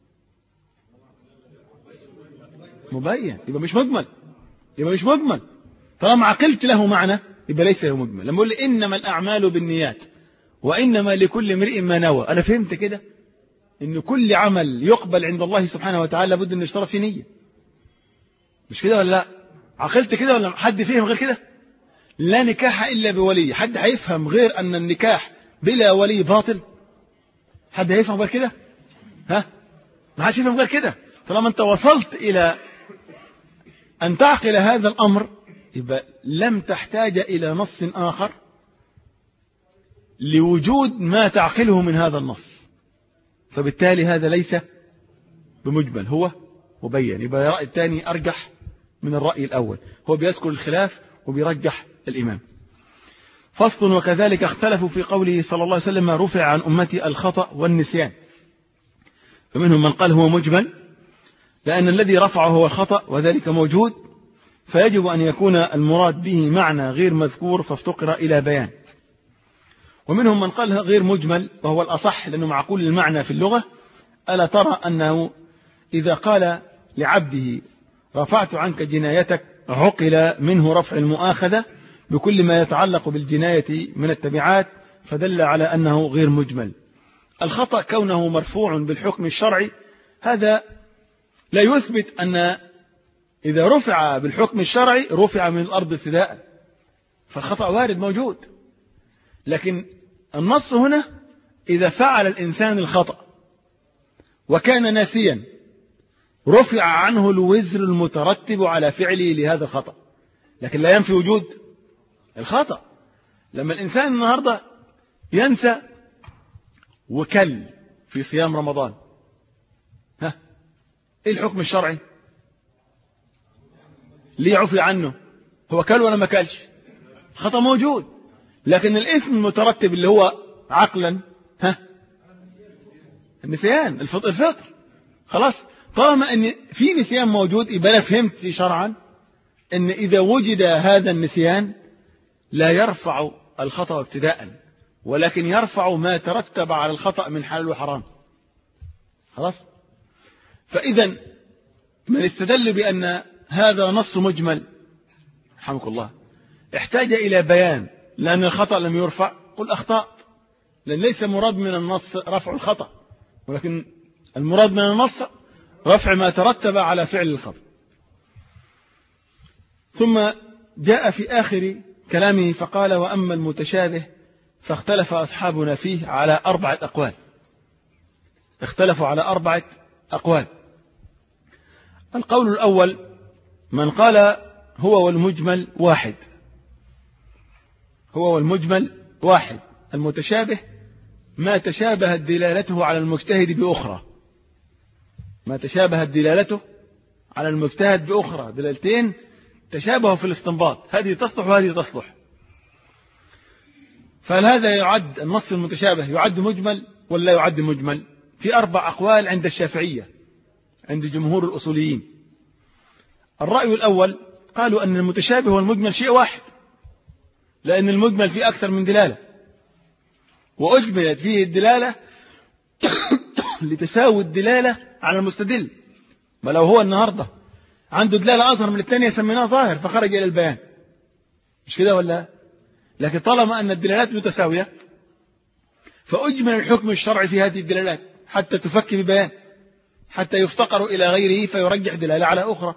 مبين، يبقى مش مجمل، يبقى مش مجمل. طالما عقلت له معنى يبقى ليس له مجمل. لما يقول لي إنما الأعمال بالنيات وإنما لكل امرئ ما نوى، أنا فهمت كده إن كل عمل يقبل عند الله سبحانه وتعالى لابد أن يشترط فيه نية، مش كده ولا لا؟ عقلت كده ولا حد فهم غير كده؟ لا نكاح إلا بولي، حد هيفهم غير أن النكاح بلا ولي باطل؟ حد هيفهم غير كده؟ ها؟ ما حدش يفهم غير كده. طالما أنت وصلت إلى أن تعقل هذا الأمر يبقى لم تحتاج إلى نص آخر لوجود ما تعقله من هذا النص، فبالتالي هذا ليس بمجمل، هو مبين. يبقى الرأي الثاني أرجح من الرأي الأول، هو بيذكر الخلاف وبيرجح الإمام. فصل. وكذلك اختلفوا في قوله صلى الله عليه وسلم رفع عن أمتي الخطأ والنسيان، فمنهم من قال هو مجمل لأن الذي رفعه هو الخطأ وذلك موجود، فيجب أن يكون المراد به معنى غير مذكور فافتقر إلى بيان. ومنهم من قال غير مجمل وهو الأصح لأنه معقول المعنى في اللغة. ألا ترى أنه إذا قال لعبده رفعت عنك جنايتك عقل منه رفع المؤاخذة بكل ما يتعلق بالجناية من التبعات، فدل على أنه غير مجمل. الخطأ كونه مرفوع بالحكم الشرعي هذا لا يثبت أن إذا رفع بالحكم الشرعي رفع من الأرض ابتداء، فالخطأ وارد موجود. لكن النص هنا إذا فعل الإنسان الخطأ وكان ناسيا رفع عنه الوزر المترتب على فعله لهذا الخطأ، لكن لا ينفي وجود الخطأ. لما الإنسان النهاردة ينسى وكل في صيام رمضان، ها إيه الحكم الشرعي؟ ليه عفي عنه؟ هو كل ولا ما كلش؟ الخطأ موجود، لكن الإثم المترتب اللي هو عقلا ها النسيان الفطر, الفطر. خلاص، طالما أن في نسيان موجود يبقى أنا فهمت شرعا أن إذا وجد هذا النسيان لا يرفع الخطأ ابتداء، ولكن يرفع ما ترتب على الخطأ من حلال وحرام. خلاص، فإذا من استدل بأن هذا نص مجمل رحمك الله احتاج إلى بيان، لأن الخطأ لم يرفع قل أخطأت، لأن ليس مراد من النص رفع الخطأ، ولكن المراد من النص رفع ما ترتب على فعل الخطأ. ثم جاء في آخر كلامه فقال وأما المتشابه فاختلف أصحابنا فيه على أربعة أقوال. اختلفوا على أربعة أقوال. القول الأول من قال هو والمجمل واحد، هو والمجمل واحد. المتشابه ما تشابهت دلالته على المجتهد بأخرى، ما تشابهت دلالته على المجتهد بأخرى، دلالتين تشابهوا في الاستنباط، هذه تصلح وهذه تصلح. فهل هذا يعد النص المتشابه يعد مجمل ولا يعد مجمل؟ في أربع أقوال عند الشافعية، عند جمهور الأصوليين. الرأي الأول قالوا أن المتشابه والمجمل شيء واحد، لأن المجمل فيه أكثر من دلالة، وأجملت فيه الدلالة لتساوي الدلالة على المستدل. ما لو هو النهاردة عنده دلالة أظهر من الثانية سميناه ظاهر فخرج إلى البيان، مش كده ولا؟ لكن طالما أن الدلالات متساوية فأجمل الحكم الشرعي في هذه الدلالات حتى تفك ببيان، حتى يفتقر إلى غيره فيرجح دلالة على أخرى.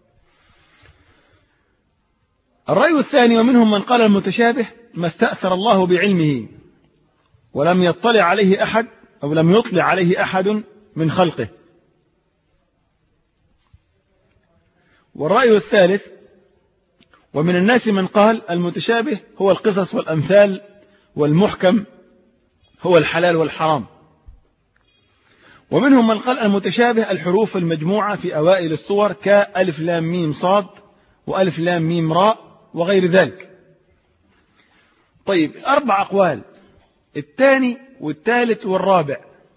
الرأي الثاني ومنهم من قال المتشابه ما استأثر الله بعلمه ولم يطلع عليه أحد أو لم يطلع عليه أحد من خلقه. والرأي الثالث ومن الناس من قال المتشابه هو القصص والأمثال والمحكم هو الحلال والحرام. ومنهم من قال المتشابه الحروف المجموعة في أوائل الصور كألف لام ميم صاد وألف لام ميم راء وغير ذلك. طيب، أربع أقوال، الثاني والثالث والرابع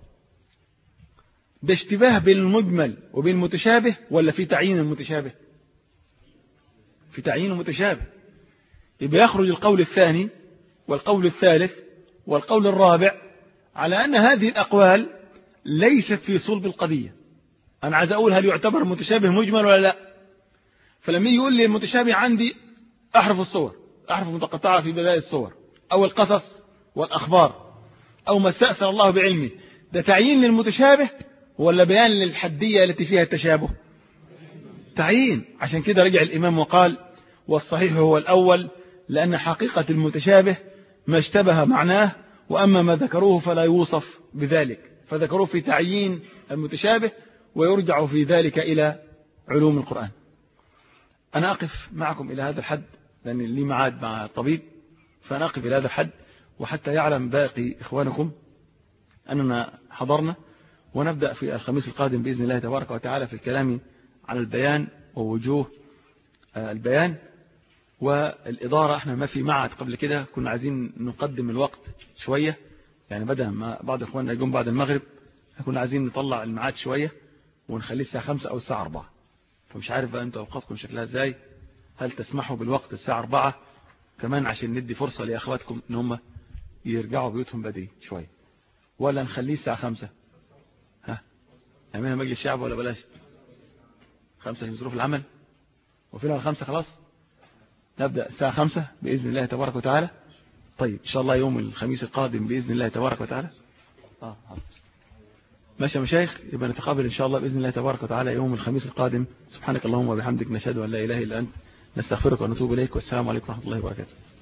ده اشتباه بين المجمل وبين المتشابه ولا في تعيين المتشابه؟ في تعيين المتشابه. يبقى يخرج القول الثاني والقول الثالث والقول الرابع على أن هذه الأقوال ليست في صلب القضية. أنا عايز أقول هل يعتبر المتشابه مجمل ولا لا؟ فلما يقول لي المتشابه عندي أحرف الصور، أحرف متقطعة في بداية الصور، أو القصص والأخبار، أو ما استأثر الله بعلمه، ده تعيين للمتشابه ولا بيان للحدية التي فيها التشابه؟ تعيين. عشان كده رجع الإمام وقال والصحيح هو الأول، لأن حقيقة المتشابه ما اشتبه معناه، وأما ما ذكروه فلا يوصف بذلك، فذكروه في تعيين المتشابه ويرجع في ذلك إلى علوم القرآن. أنا أقف معكم إلى هذا الحد لأن لي معاد مع الطبيب، فأنا أقف إلى هذا الحد وحتى يعلم باقي إخوانكم أننا حضرنا، ونبدأ في الخميس القادم بإذن الله تبارك وتعالى في الكلام على البيان ووجوه البيان. والإدارة احنا ما في معهد قبل كده كنا عايزين نقدم الوقت شوية، يعني بدل ما بعض اخواننا يجون بعد المغرب كنا عايزين نطلع الميعاد شوية ونخليه الساعة خمسة أو الساعة أربعة. فمش عارف بقى انتوا أوقاتكم شكلها ازاي، هل تسمحوا بالوقت الساعة أربعة كمان عشان ندي فرصة لأخواتكم ان هم يرجعوا بيوتهم بدري شوية، ولا نخليه الساعة خمسة؟ ها نعملها مجلس شعب ولا بلاش خمسة في ظروف العمل؟ وفينا الخمسة خلاص نبدأ الساعة خمسة بإذن الله تبارك وتعالى. طيب إن شاء الله يوم الخميس القادم بإذن الله تبارك وتعالى. آه. ماشي يا مشايخ، يبقى نتقابل إن شاء الله بإذن الله تبارك وتعالى يوم الخميس القادم. سبحانك اللهم وبحمدك، نشهد أن لا إله إلا أنت، نستغفرك ونتوب إليك، والسلام عليكم ورحمة الله وبركاته.